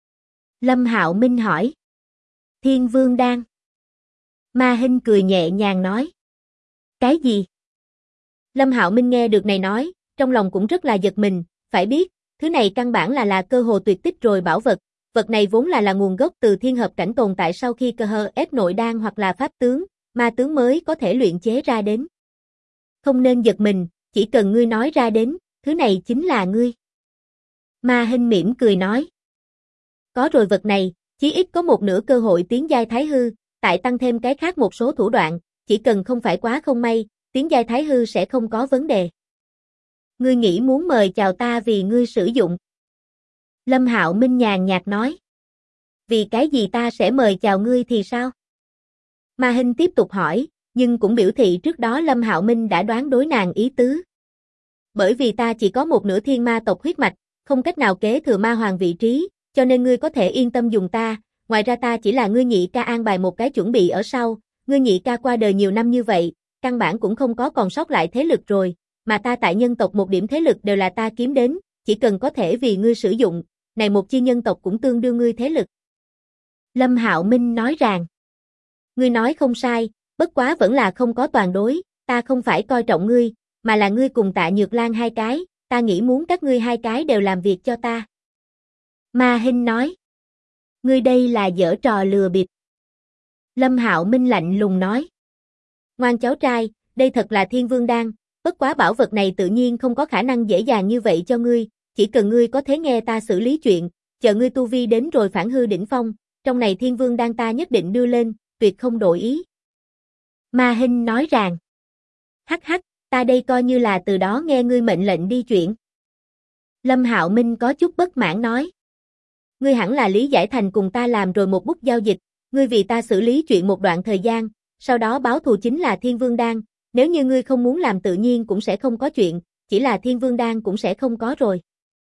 Lâm Hạo Minh hỏi. Thiên Vương Đan. Ma Hinh cười nhẹ nhàng nói. Cái gì? Lâm Hạo Minh nghe được này nói, trong lòng cũng rất là giật mình, phải biết, thứ này căn bản là cơ hồ tuyệt tích rồi bảo vật, vật này vốn là nguồn gốc từ thiên hợp cảnh tồn tại sau khi cơ hờ ép nội đan hoặc là pháp tướng, ma tướng mới có thể luyện chế ra đến. Không nên giật mình, chỉ cần ngươi nói ra đến, thứ này chính là ngươi. Ma Hinh mỉm cười nói. Có rồi vật này, chí ít có một nửa cơ hội tiến giai thái hư, tại tăng thêm cái khác một số thủ đoạn, chỉ cần không phải quá không may, tiến giai thái hư sẽ không có vấn đề. Ngươi nghĩ muốn mời chào ta vì ngươi sử dụng. Lâm Hạo Minh nhàn nhạt nói. Vì cái gì ta sẽ mời chào ngươi thì sao? Ma Hinh tiếp tục hỏi, nhưng cũng biểu thị trước đó Lâm Hạo Minh đã đoán đối nàng ý tứ. Bởi vì ta chỉ có một nửa thiên ma tộc huyết mạch, không cách nào kế thừa ma hoàng vị trí, cho nên ngươi có thể yên tâm dùng ta, ngoài ra ta chỉ là ngươi nhị ca an bài một cái chuẩn bị ở sau, ngươi nhị ca qua đời nhiều năm như vậy, căn bản cũng không có còn sót lại thế lực rồi, mà ta tại nhân tộc một điểm thế lực đều là ta kiếm đến, chỉ cần có thể vì ngươi sử dụng, này một chi nhân tộc cũng tương đương ngươi thế lực. Lâm Hạo Minh nói rằng, ngươi nói không sai, bất quá vẫn là không có toàn đối, ta không phải coi trọng ngươi, mà là ngươi cùng Tạ Nhược Lan hai cái, ta nghĩ muốn các ngươi hai cái đều làm việc cho ta. Ma Hinh nói, ngươi đây là giở trò lừa bịp. Lâm Hạo Minh lạnh lùng nói, ngoan cháu trai, đây thật là Thiên Vương Đan, bất quá bảo vật này tự nhiên không có khả năng dễ dàng như vậy cho ngươi, chỉ cần ngươi có thể nghe ta xử lý chuyện, chờ ngươi tu vi đến rồi phản hư đỉnh phong, trong này Thiên Vương Đan ta nhất định đưa lên, tuyệt không đổi ý. Ma Hinh nói rằng, hắc hắc, ta đây coi như là từ đó nghe ngươi mệnh lệnh đi chuyện. Lâm Hạo Minh có chút bất mãn nói, ngươi hẳn là lý giải thành cùng ta làm rồi một bút giao dịch, ngươi vì ta xử lý chuyện một đoạn thời gian, sau đó báo thù chính là Thiên Vương Đan, nếu như ngươi không muốn làm tự nhiên cũng sẽ không có chuyện, chỉ là Thiên Vương Đan cũng sẽ không có rồi.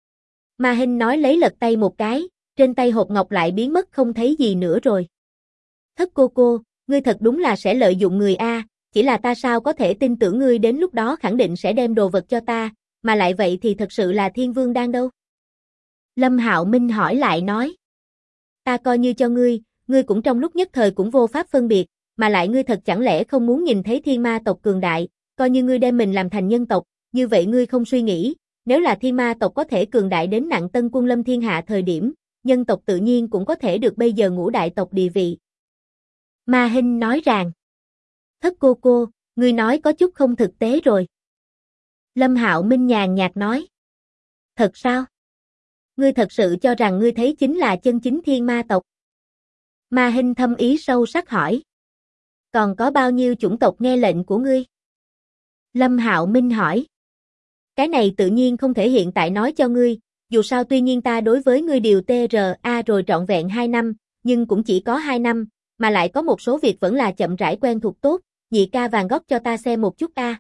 Ma Hinh nói lấy lật tay một cái, trên tay hộp ngọc lại biến mất không thấy gì nữa rồi. Thất cô, ngươi thật đúng là sẽ lợi dụng người a, chỉ là ta sao có thể tin tưởng ngươi đến lúc đó khẳng định sẽ đem đồ vật cho ta, mà lại vậy thì thật sự là Thiên Vương Đan đâu? Lâm Hạo Minh hỏi lại nói. Ta coi như cho ngươi cũng trong lúc nhất thời cũng vô pháp phân biệt, mà lại ngươi thật chẳng lẽ không muốn nhìn thấy thiên ma tộc cường đại, coi như ngươi đem mình làm thành nhân tộc, như vậy ngươi không suy nghĩ, nếu là thiên ma tộc có thể cường đại đến nặng tân quân lâm thiên hạ thời điểm, nhân tộc tự nhiên cũng có thể được bây giờ ngũ đại tộc địa vị. Ma Hinh nói rằng, thất cô, ngươi nói có chút không thực tế rồi. Lâm Hạo Minh nhàn nhạt nói, thật sao? Ngươi thật sự cho rằng ngươi thấy chính là chân chính thiên ma tộc? Ma Hinh thâm ý sâu sắc hỏi, còn có bao nhiêu chủng tộc nghe lệnh của ngươi? Lâm Hạo Minh hỏi, cái này tự nhiên không thể hiện tại nói cho ngươi, dù sao tuy nhiên ta đối với ngươi điều TRA rồi trọn vẹn 2 năm, nhưng cũng chỉ có 2 năm, mà lại có một số việc vẫn là chậm rãi quen thuộc tốt, nhị ca vàng gót cho ta xem một chút a.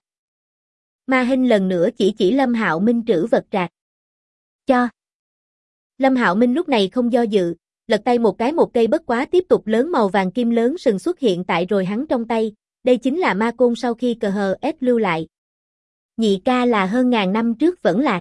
Ma Hinh lần nữa chỉ Lâm Hạo Minh trữ vật trạc. Cho. Lâm Hạo Minh lúc này không do dự, lật tay một cây bất quá tiếp tục lớn màu vàng kim lớn sừng xuất hiện tại rồi hắn trong tay, đây chính là ma côn sau khi cờ hờ ép lưu lại. Nhị ca là hơn ngàn năm trước vẫn lạc.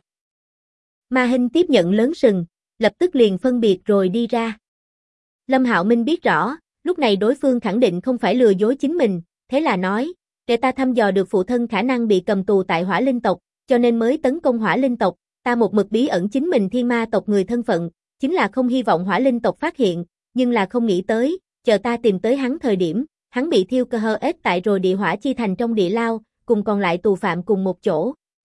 Ma Hinh tiếp nhận lớn sừng, lập tức liền phân biệt rồi đi ra. Lâm Hạo Minh biết rõ, Lúc này đối phương khẳng định không phải lừa dối chính mình, thế là nói, để ta thăm dò được phụ thân khả năng bị cầm tù tại Hỏa Linh tộc, cho nên mới tấn công Hỏa Linh tộc, ta một mực bí ẩn chính mình Thiên Ma tộc người thân phận, chính là không hy vọng Hỏa Linh tộc phát hiện, nhưng là không nghĩ tới, chờ ta tìm tới hắn thời điểm, hắn bị thiêu cơ hơ ết tại rồi địa hỏa chi thành trong địa lao, cùng còn lại tù phạm cùng một chỗ.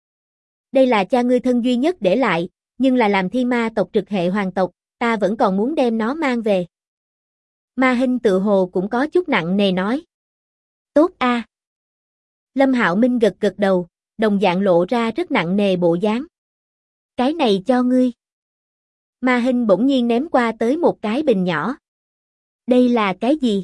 Đây là cha ngươi thân duy nhất để lại, nhưng là làm Thiên Ma tộc trực hệ hoàng tộc, ta vẫn còn muốn đem nó mang về. Ma Hinh tự hồ cũng có chút nặng nề nói. Tốt a. Lâm Hạo Minh gật gật đầu, đồng dạng lộ ra rất nặng nề bộ dáng. Cái này cho ngươi. Ma Hinh bỗng nhiên ném qua tới một cái bình nhỏ. Đây là cái gì?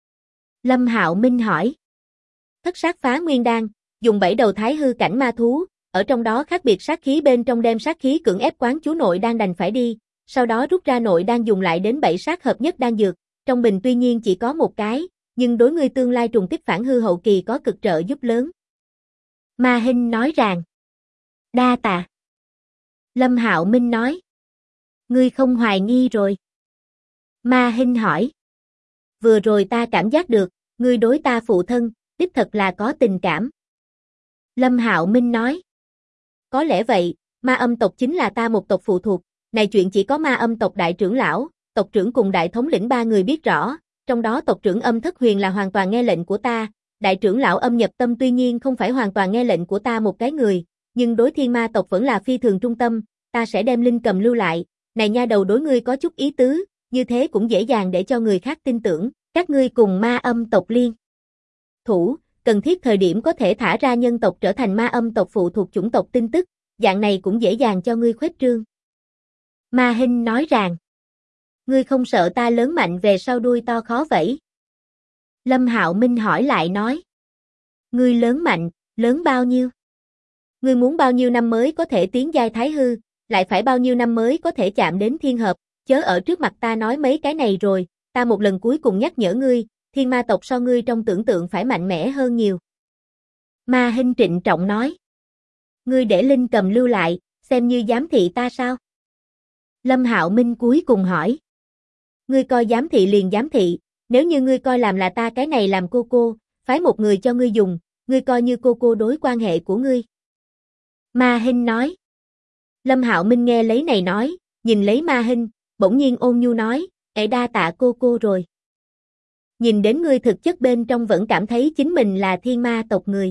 Lâm Hạo Minh hỏi. Thất sát phá nguyên đan, dùng 7 đầu thái hư cảnh ma thú, ở trong đó khác biệt sát khí bên trong đem sát khí cưỡng ép quán chú nội đan đành phải đi, sau đó rút ra nội đan dùng lại đến 7 sát hợp nhất đan dược, trong bình tuy nhiên chỉ có một cái, nhưng đối ngươi tương lai trùng kích phản hư hậu kỳ có cực trợ giúp lớn. Ma Hinh nói rằng. Đa tạ. Lâm Hạo Minh nói. Ngươi không hoài nghi rồi. Ma Hinh hỏi. Vừa rồi ta cảm giác được, ngươi đối ta phụ thân, đích thật là có tình cảm. Lâm Hạo Minh nói. Có lẽ vậy, ma âm tộc chính là ta một tộc phụ thuộc, này chuyện chỉ có ma âm tộc đại trưởng lão, tộc trưởng cùng đại thống lĩnh 3 người biết rõ, trong đó tộc trưởng Âm Thất Huyền là hoàn toàn nghe lệnh của ta, đại trưởng lão Âm Nhập Tâm tuy nhiên không phải hoàn toàn nghe lệnh của ta một cái người, nhưng đối thiên ma tộc vẫn là phi thường trung tâm, ta sẽ đem Linh Cầm lưu lại, này nha đầu đối ngươi có chút ý tứ, như thế cũng dễ dàng để cho người khác tin tưởng, các ngươi cùng ma âm tộc liên thủ, cần thiết thời điểm có thể thả ra nhân tộc trở thành ma âm tộc phụ thuộc chủng tộc tin tức, dạng này cũng dễ dàng cho ngươi khuếch trương. Ma Hinh nói rằng, ngươi không sợ ta lớn mạnh về sau đuôi to khó vẫy? Lâm Hạo Minh hỏi lại nói, ngươi lớn mạnh, lớn bao nhiêu? Ngươi muốn bao nhiêu năm mới có thể tiến giai thái hư, lại phải bao nhiêu năm mới có thể chạm đến thiên hợp, chớ ở trước mặt ta nói mấy cái này rồi, ta một lần cuối cùng nhắc nhở ngươi, thiên ma tộc so ngươi trong tưởng tượng phải mạnh mẽ hơn nhiều. Ma Hinh trịnh trọng nói, ngươi để Linh Cầm lưu lại, xem như giám thị ta sao? Lâm Hạo Minh cuối cùng hỏi, ngươi coi giám thị liền giám thị, nếu như ngươi coi làm là ta cái này làm cô, phái một người cho ngươi dùng, ngươi coi như cô đối quan hệ của ngươi. Ma Hinh nói. Lâm Hạo Minh nghe lấy này nói, nhìn lấy Ma Hinh, bỗng nhiên ôn nhu nói, đa tạ cô rồi. Nhìn đến ngươi thực chất bên trong vẫn cảm thấy chính mình là thiên ma tộc người.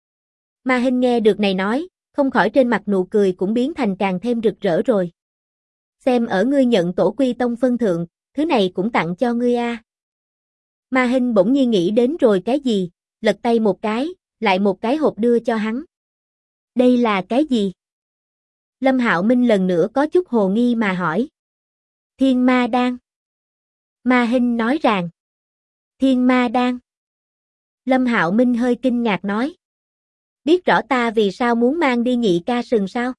Ma Hinh nghe được này nói, không khỏi trên mặt nụ cười cũng biến thành càng thêm rực rỡ rồi. Xem ở ngươi nhận tổ quy tông phân thượng, thứ này cũng tặng cho ngươi a. Ma Hinh bỗng nhiên nghĩ đến rồi cái gì, lật tay một cái, lại một cái hộp đưa cho hắn. Đây là cái gì? Lâm Hạo Minh lần nữa có chút hồ nghi mà hỏi. Thiên ma đan. Ma Hinh nói rằng. Thiên ma đan. Lâm Hạo Minh hơi kinh ngạc nói. Biết rõ ta vì sao muốn mang đi nhị ca sừng sao?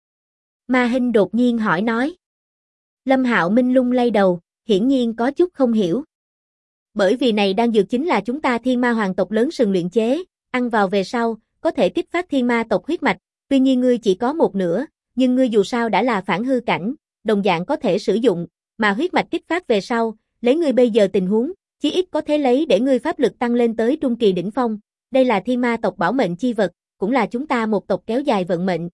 Ma Hinh đột nhiên hỏi nói. Lâm Hạo Minh lung lay đầu, hiển nhiên có chút không hiểu. Bởi vì này đan dược chính là chúng ta thiên ma hoàng tộc lớn sừng luyện chế, ăn vào về sau, có thể kích phát thiên ma tộc huyết mạch, tuy nhiên ngươi chỉ có một nửa, nhưng ngươi dù sao đã là phản hư cảnh, đồng dạng có thể sử dụng, mà huyết mạch kích phát về sau, lấy ngươi bây giờ tình huống, chí ít có thể lấy để ngươi pháp lực tăng lên tới trung kỳ đỉnh phong, đây là thiên ma tộc bảo mệnh chi vật, cũng là chúng ta một tộc kéo dài vận mệnh.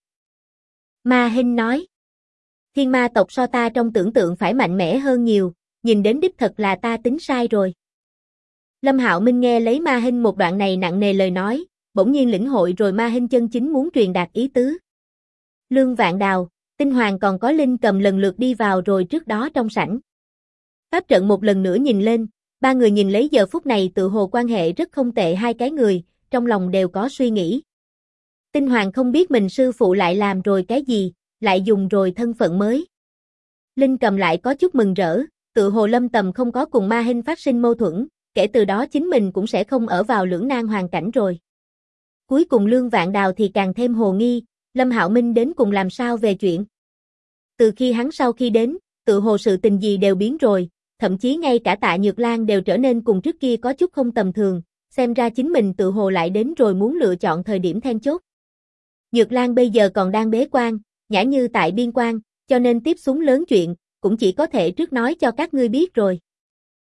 Ma Hinh nói, thiên ma tộc so ta trong tưởng tượng phải mạnh mẽ hơn nhiều, nhìn đến đích thật là ta tính sai rồi. Lâm Hạo Minh nghe lấy Ma Hinh một đoạn này nặng nề lời nói, bỗng nhiên lĩnh hội rồi Ma Hinh chân chính muốn truyền đạt ý tứ. Lương Vạn Đào, Tinh Hoàng còn có Linh Cầm lần lượt đi vào rồi trước đó trong sảnh. Pháp trận một lần nữa nhìn lên, ba người nhìn lấy giờ phút này tự hồ quan hệ rất không tệ hai cái người, trong lòng đều có suy nghĩ. Tinh Hoàng không biết mình sư phụ lại làm rồi cái gì, lại dùng rồi thân phận mới. Linh Cầm lại có chút mừng rỡ, tự hồ Lâm Tầm không có cùng Ma Hinh phát sinh mâu thuẫn, kể từ đó chính mình cũng sẽ không ở vào lưỡng nan hoàn cảnh rồi. Cuối cùng Lương Vạn Đào thì càng thêm hồ nghi, Lâm Hạo Minh đến cùng làm sao về chuyện. Từ khi hắn sau khi đến, tự hồ sự tình gì đều biến rồi, thậm chí ngay cả Tạ Nhược Lan đều trở nên cùng trước kia có chút không tầm thường, xem ra chính mình tự hồ lại đến rồi muốn lựa chọn thời điểm then chốt. Nhược Lan bây giờ còn đang bế quan, Nhã Như tại biên quan, cho nên tiếp xuống lớn chuyện, cũng chỉ có thể trước nói cho các ngươi biết rồi.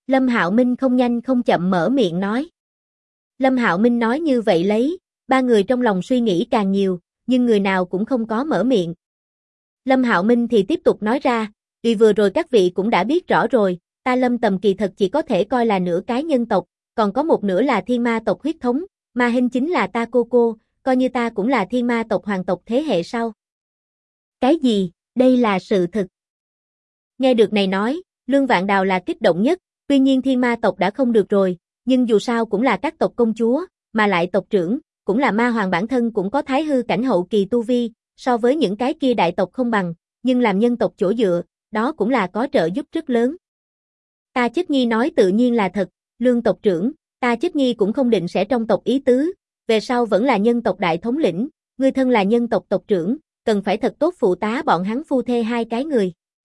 Lâm Hạo Minh không nhanh không chậm mở miệng nói. Lâm Hạo Minh nói như vậy lấy, ba người trong lòng suy nghĩ càng nhiều, nhưng người nào cũng không có mở miệng. Lâm Hạo Minh thì tiếp tục nói ra, vì vừa rồi các vị cũng đã biết rõ rồi, ta Lâm Tầm kỳ thật chỉ có thể coi là nửa cái nhân tộc, còn có một nửa là thiên ma tộc huyết thống, Ma Hinh chính là ta cô, coi như ta cũng là thiên ma tộc hoàng tộc thế hệ sau. Cái gì, đây là sự thực. Nghe được này nói, Lương Vạn Đào là kích động nhất, tuy nhiên thiên ma tộc đã không được rồi, nhưng dù sao cũng là các tộc công chúa, mà lại tộc trưởng, cũng là ma hoàng bản thân cũng có thái hư cảnh hậu kỳ tu vi, so với những cái kia đại tộc không bằng, nhưng làm nhân tộc chỗ dựa, đó cũng là có trợ giúp rất lớn. Ta Chất Nhi nói tự nhiên là thật, Lương tộc trưởng, ta Chất Nhi cũng không định sẽ trong tộc ý tứ, về sau vẫn là nhân tộc đại thống lĩnh, ngươi thân là nhân tộc tộc trưởng, cần phải thật tốt phụ tá bọn hắn phu thê hai cái người.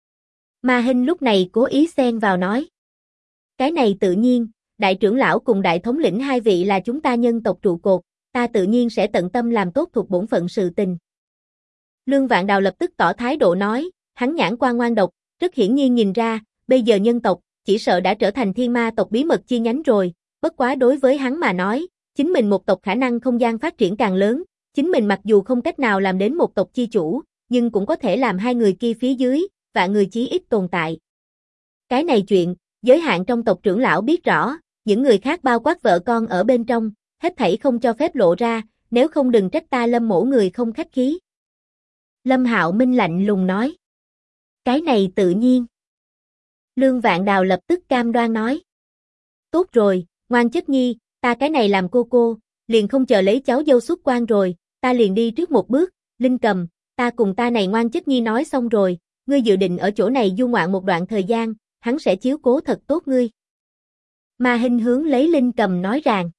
Ma Hinh lúc này cố ý xen vào nói. Cái này tự nhiên, đại trưởng lão cùng đại thống lĩnh hai vị là chúng ta nhân tộc trụ cột, ta tự nhiên sẽ tận tâm làm tốt thuộc bổn phận sự tình. Lương Vạn Đào lập tức tỏ thái độ nói, hắn nhãn quan ngoan độc, rất hiển nhiên nhìn ra, bây giờ nhân tộc, chỉ sợ đã trở thành thiên ma tộc bí mật chi nhánh rồi, bất quá đối với hắn mà nói, chính mình một tộc khả năng không gian phát triển càng lớn, chính mình mặc dù không cách nào làm đến một tộc chi chủ, nhưng cũng có thể làm hai người kia phía dưới, và người chí ít tồn tại. Cái này chuyện, giới hạn trong tộc trưởng lão biết rõ, những người khác bao quát vợ con ở bên trong, hết thảy không cho phép lộ ra, nếu không đừng trách ta Lâm mỗ người không khách khí. Lâm Hạo Minh lạnh lùng nói. Cái này tự nhiên. Lương Vạn Đào lập tức cam đoan nói. Tốt rồi, ngoan Chất Nhi, ta cái này làm cô, liền không chờ lấy cháu dâu xuất quan rồi, ta liền đi trước một bước, Linh Cầm, ta cùng ta này ngoan Chất Nhi nói xong rồi, ngươi dự định ở chỗ này du ngoạn một đoạn thời gian, hắn sẽ chiếu cố thật tốt ngươi. Ma Hinh hướng lấy Linh Cầm nói rằng.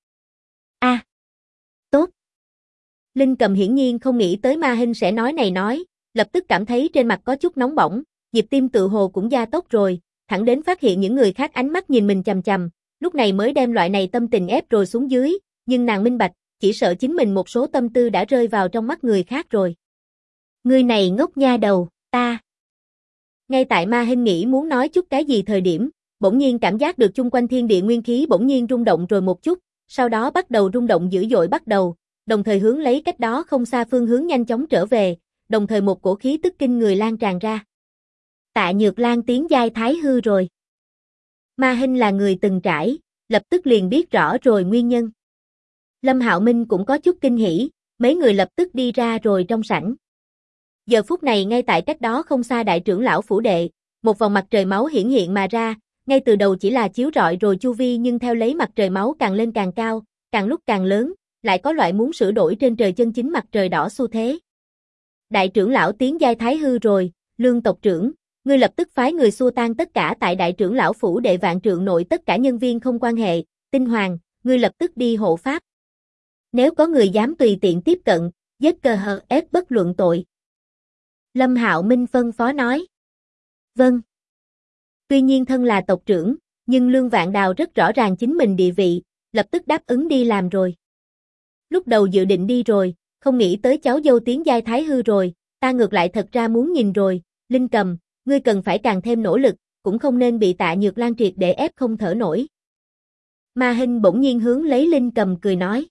Tốt. Linh Cầm hiển nhiên không nghĩ tới Ma Hinh sẽ nói, lập tức cảm thấy trên mặt có chút nóng bỏng, nhịp tim tự hồ cũng gia tốc rồi, thẳng đến phát hiện những người khác ánh mắt nhìn mình chằm chằm, lúc này mới đem loại này tâm tình ép rồi xuống dưới, nhưng nàng minh bạch, chỉ sợ chính mình một số tâm tư đã rơi vào trong mắt người khác rồi. Người này ngốc nha đầu, ta. Ngay tại Ma Hinh nghĩ muốn nói chút cái gì thời điểm, bỗng nhiên cảm giác được chung quanh thiên địa nguyên khí bỗng nhiên rung động rồi một chút, sau đó bắt đầu rung động dữ dội bắt đầu, đồng thời hướng lấy cách đó không xa phương hướng nhanh chóng trở về, đồng thời một cổ khí tức kinh người lan tràn ra. Tạ Nhược Lan tiến giai thái hư rồi. Ma Hinh là người từng trải, lập tức liền biết rõ rồi nguyên nhân. Lâm Hạo Minh cũng có chút kinh hỉ, mấy người lập tức đi ra rồi trong sảnh. Giờ phút này ngay tại cách đó không xa đại trưởng lão phủ đệ, một vòng mặt trời máu hiển hiện mà ra, ngay từ đầu chỉ là chiếu rọi rồi chu vi nhưng theo lấy mặt trời máu càng lên càng cao, càng lúc càng lớn, lại có loại muốn sửa đổi trên trời chân chính mặt trời đỏ xu thế. Đại trưởng lão tiến giai thái hư rồi, Lương tộc trưởng, ngươi lập tức phái người xua tan tất cả tại đại trưởng lão phủ đệ vạn trượng nội tất cả nhân viên không quan hệ, Tinh Hoàng, ngươi lập tức đi hộ pháp. Nếu có người dám tùy tiện tiếp cận, giết cờ hờ ép bất luận tội. Lâm Hạo Minh phân phó nói. Vâng. Tuy nhiên thân là tộc trưởng, nhưng Lương Vạn Đào rất rõ ràng chính mình địa vị, lập tức đáp ứng đi làm rồi. Lúc đầu dự định đi rồi, không nghĩ tới cháu dâu tiến giai thái hư rồi, ta ngược lại thật ra muốn nhìn rồi, Linh Cầm, ngươi cần phải càng thêm nỗ lực, cũng không nên bị Tạ Nhược Lan triệt để ép không thở nổi. Ma Hinh bỗng nhiên hướng lấy Linh Cầm cười nói.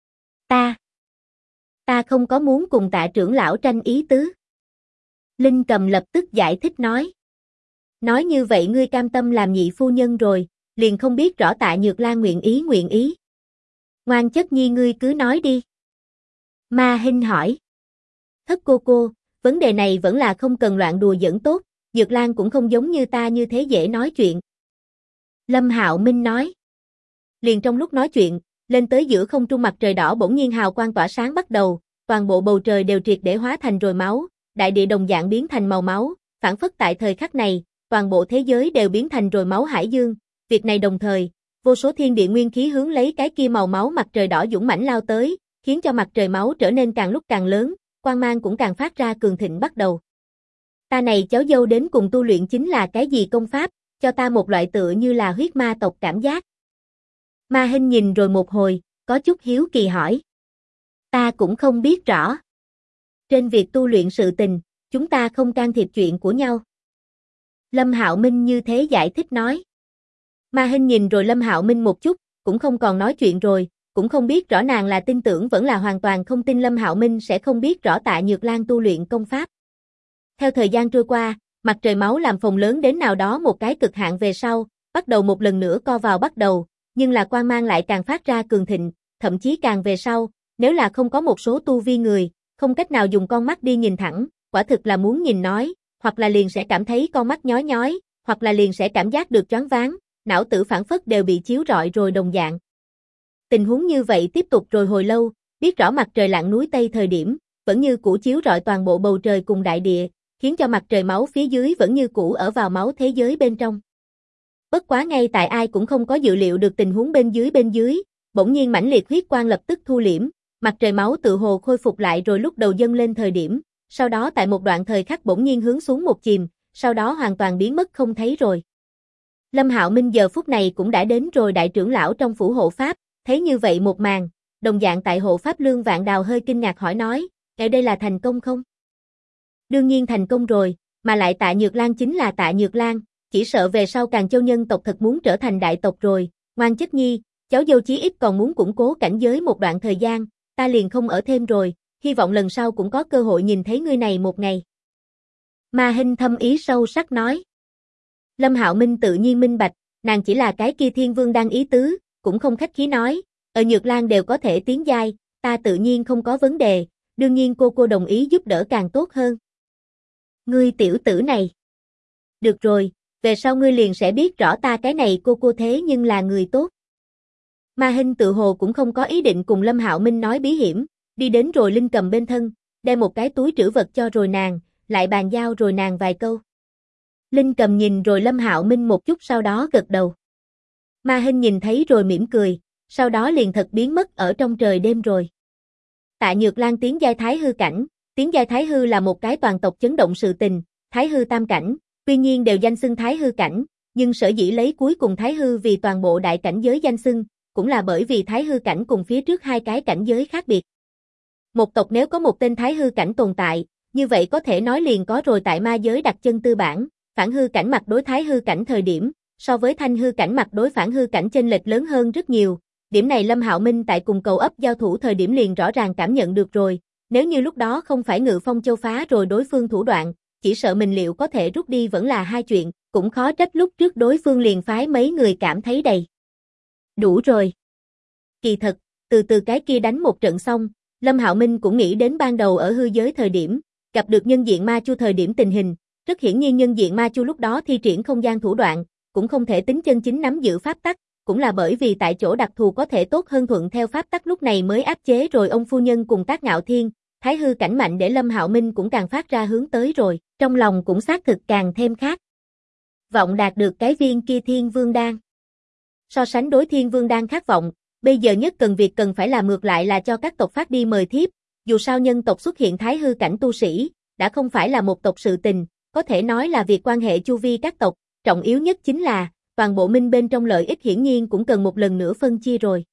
Ta không có muốn cùng Tạ trưởng lão tranh ý tứ. Linh Cầm lập tức giải thích nói. Nói như vậy ngươi cam tâm làm nhị phu nhân rồi, liền không biết rõ Tạ Nhược Lan nguyện ý. Ngoan Chất Nhi ngươi cứ nói đi. Ma Hinh hỏi. Thất cô, vấn đề này vẫn là không cần loạn đùa giỡn tốt, Nhược Lan cũng không giống như ta như thế dễ nói chuyện. Lâm Hạo Minh nói. Liền trong lúc nói chuyện, lên tới giữa không trung mặt trời đỏ bỗng nhiên hào quang tỏa sáng bắt đầu, toàn bộ bầu trời đều triệt để hóa thành rồi máu, đại địa đồng dạng biến thành màu máu, phản phất tại thời khắc này, toàn bộ thế giới đều biến thành rồi máu hải dương, việc này đồng thời, vô số thiên địa nguyên khí hướng lấy cái kia màu máu mặt trời đỏ dũng mãnh lao tới, khiến cho mặt trời máu trở nên càng lúc càng lớn, quang mang cũng càng phát ra cường thịnh bắt đầu. Ta này cháu dâu đến cùng tu luyện chính là cái gì công pháp, cho ta một loại tựa như là huyết ma tộc cảm giác. Ma Hinh nhìn rồi một hồi, có chút hiếu kỳ hỏi. Ta cũng không biết rõ. Trên việc tu luyện sự tình, chúng ta không can thiệp chuyện của nhau. Lâm Hạo Minh như thế giải thích nói. Ma Hinh nhìn rồi Lâm Hạo Minh một chút, cũng không còn nói chuyện rồi, cũng không biết rõ nàng là tin tưởng vẫn là hoàn toàn không tin Lâm Hạo Minh sẽ không biết rõ Tạ Nhược Lan tu luyện công pháp. Theo thời gian trôi qua, mặt trời máu làm phồng lớn đến nào đó một cái cực hạn về sau, bắt đầu một lần nữa co vào bắt đầu, nhưng là quang mang lại càng phát ra cường thịnh, thậm chí càng về sau, nếu là không có một số tu vi người, không cách nào dùng con mắt đi nhìn thẳng, quả thực là muốn nhìn nói, hoặc là liền sẽ cảm thấy con mắt nhói nhói, hoặc là liền sẽ cảm giác được choáng váng, não tử phản phất đều bị chiếu rọi rồi đồng dạng. Tình huống như vậy tiếp tục rồi hồi lâu, biết rõ mặt trời lặn núi Tây thời điểm, vẫn như cũ chiếu rọi toàn bộ bầu trời cùng đại địa, khiến cho mặt trời máu phía dưới vẫn như cũ ở vào máu thế giới bên trong. Bất quá ngay tại ai cũng không có dự liệu được tình huống bên dưới, bỗng nhiên mãnh liệt huyết quang lập tức thu liễm, mặt trời máu tự hồ khôi phục lại rồi lúc đầu dâng lên thời điểm, sau đó tại một đoạn thời khắc bỗng nhiên hướng xuống một chìm, sau đó hoàn toàn biến mất không thấy rồi. Lâm Hạo Minh giờ phút này cũng đã đến rồi đại trưởng lão trong phủ hộ pháp, thấy như vậy một màn, đồng dạng tại hộ pháp Lương Vạn Đào hơi kinh ngạc hỏi nói, ở đây là thành công không? Đương nhiên thành công rồi, mà lại Tạ Nhược Lan chính là Tạ Nhược Lan, chỉ sợ về sau Càn Châu nhân tộc thật muốn trở thành đại tộc rồi, ngoan chất nhi, cháu dâu chí ít còn muốn củng cố cảnh giới một đoạn thời gian, ta liền không ở thêm rồi, hy vọng lần sau cũng có cơ hội nhìn thấy ngươi này một ngày. Ma Hinh thâm ý sâu sắc nói. Lâm Hạo Minh tự nhiên minh bạch, nàng chỉ là cái kia Thiên Vương đang ý tứ, cũng không khách khí nói, ở Nhược Lan đều có thể tiến giai, ta tự nhiên không có vấn đề, đương nhiên cô đồng ý giúp đỡ càng tốt hơn. Ngươi tiểu tử này. Được rồi, về sau ngươi liền sẽ biết rõ ta cái này cô thế nhưng là người tốt. Ma Hinh tự hồ cũng không có ý định cùng Lâm Hạo Minh nói bí hiểm, đi đến rồi Linh Cầm bên thân, đem một cái túi trữ vật cho rồi nàng, lại bàn giao rồi nàng vài câu. Linh Cầm nhìn rồi Lâm Hạo Minh một chút sau đó gật đầu. Ma Hinh nhìn thấy rồi mỉm cười, sau đó liền thật biến mất ở trong trời đêm rồi. Tạ Nhược Lan tiến giai Thái Hư cảnh, tiến giai Thái Hư là một cái toàn tộc chấn động sự tình, Thái Hư tam cảnh, tuy nhiên đều danh xưng Thái Hư cảnh, nhưng sở dĩ lấy cuối cùng Thái Hư vì toàn bộ đại cảnh giới danh xưng, cũng là bởi vì Thái Hư cảnh cùng phía trước hai cái cảnh giới khác biệt. Một tộc nếu có một tên Thái Hư cảnh tồn tại, như vậy có thể nói liền có rồi tại ma giới đặt chân tư bản, phản hư cảnh mặt đối Thái Hư cảnh thời điểm, so với thanh hư cảnh mặt đối phản hư cảnh chênh lệch lớn hơn rất nhiều. Điểm này Lâm Hạo Minh tại cùng cầu ấp giao thủ thời điểm liền rõ ràng cảm nhận được rồi, nếu như lúc đó không phải Ngự Phong Châu phá rồi đối phương thủ đoạn, chỉ sợ mình liệu có thể rút đi vẫn là hai chuyện, cũng khó trách lúc trước đối phương liền phái mấy người cảm thấy đầy đủ rồi. Kỳ thật, từ cái kia đánh một trận xong, Lâm Hạo Minh cũng nghĩ đến ban đầu ở hư giới thời điểm, gặp được nhân diện ma chu thời điểm tình hình, rất hiển nhiên nhân diện ma chu lúc đó thi triển không gian thủ đoạn, cũng không thể tính chân chính nắm giữ pháp tắc, cũng là bởi vì tại chỗ đặc thù có thể tốt hơn thuận theo pháp tắc lúc này mới áp chế rồi ông phu nhân cùng Tác Ngạo Thiên, Thái Hư cảnh mạnh để Lâm Hạo Minh cũng càng phát ra hướng tới rồi, trong lòng cũng xác thực càng thêm khát vọng đạt được cái viên kia Thiên Vương đan. So sánh đối Thiên Vương đan khát vọng, bây giờ nhất việc cần phải làm ngược lại là cho các tộc phát đi mời thiếp, dù sao nhân tộc xuất hiện Thái Hư cảnh tu sĩ, đã không phải là một tộc sự tình, có thể nói là việc quan hệ chu vi các tộc, trọng yếu nhất chính là toàn bộ minh bên trong lợi ích hiển nhiên cũng cần một lần nữa phân chia rồi.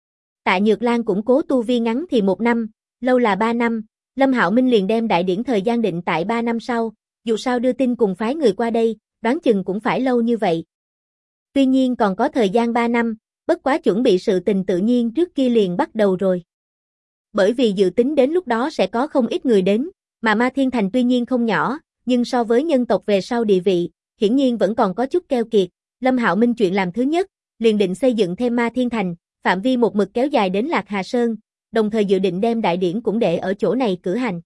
Tạ Nhược Lan củng cố tu vi ngắn thì 1 năm, lâu là 3 năm, Lâm Hạo Minh liền đem đại điển thời gian định tại 3 năm sau, dù sao đưa tin cùng phái người qua đây, đoán chừng cũng phải lâu như vậy. Tuy nhiên còn có thời gian 3 năm, bất quá chuẩn bị sự tình tự nhiên trước kia liền bắt đầu rồi. Bởi vì dự tính đến lúc đó sẽ có không ít người đến, mà Ma Thiên Thành tuy nhiên không nhỏ, nhưng so với nhân tộc về sau địa vị, hiển nhiên vẫn còn có chút keo kiệt. Lâm Hạo Minh chuyện làm thứ nhất, liền định xây dựng thêm Ma Thiên Thành, phạm vi một mực kéo dài đến Lạc Hà Sơn, đồng thời dự định đem đại điển cũng để ở chỗ này cử hành.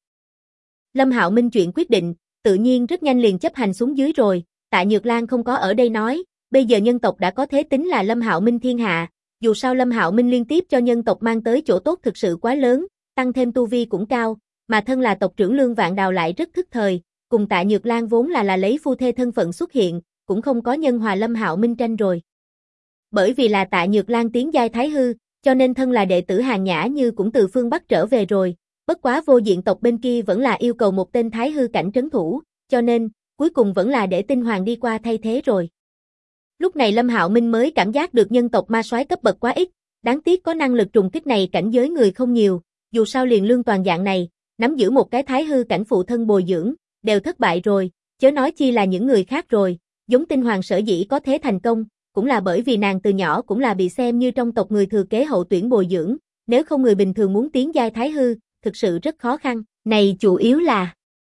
Lâm Hạo Minh chuyện quyết định, tự nhiên rất nhanh liền chấp hành xuống dưới rồi, Tạ Nhược Lan không có ở đây nói, bây giờ nhân tộc đã có thế tính là Lâm Hạo Minh thiên hạ, dù sao Lâm Hạo Minh liên tiếp cho nhân tộc mang tới chỗ tốt thực sự quá lớn, tăng thêm tu vi cũng cao, mà thân là tộc trưởng Lương Vạn Đào lại rất thức thời, cùng Tạ Nhược Lan vốn là lấy phu thê thân phận xuất hiện, cũng không có nhân hòa Lâm Hạo Minh tranh rồi. Bởi vì là Tạ Nhược Lan tiến giai Thái Hư, cho nên thân là đệ tử Hàn Nhã Như cũng từ phương Bắc trở về rồi, bất quá vô diện tộc bên kia vẫn là yêu cầu một tên Thái Hư cảnh trấn thủ, cho nên, cuối cùng vẫn là để Tinh Hoàng đi qua thay thế rồi. Lúc này Lâm Hạo Minh mới cảm giác được nhân tộc ma soái cấp bậc quá ít, đáng tiếc có năng lực trùng kích này cảnh giới người không nhiều, dù sao liền Lương Toàn dạng này, nắm giữ một cái Thái Hư cảnh phụ thân bồi dưỡng, đều thất bại rồi, chớ nói chi là những người khác rồi, giống Tinh Hoàng sở dĩ có thế thành công, cũng là bởi vì nàng từ nhỏ cũng là bị xem như trong tộc người thừa kế hậu tuyển bồi dưỡng, nếu không người bình thường muốn tiến giai thái hư, thực sự rất khó khăn, này chủ yếu là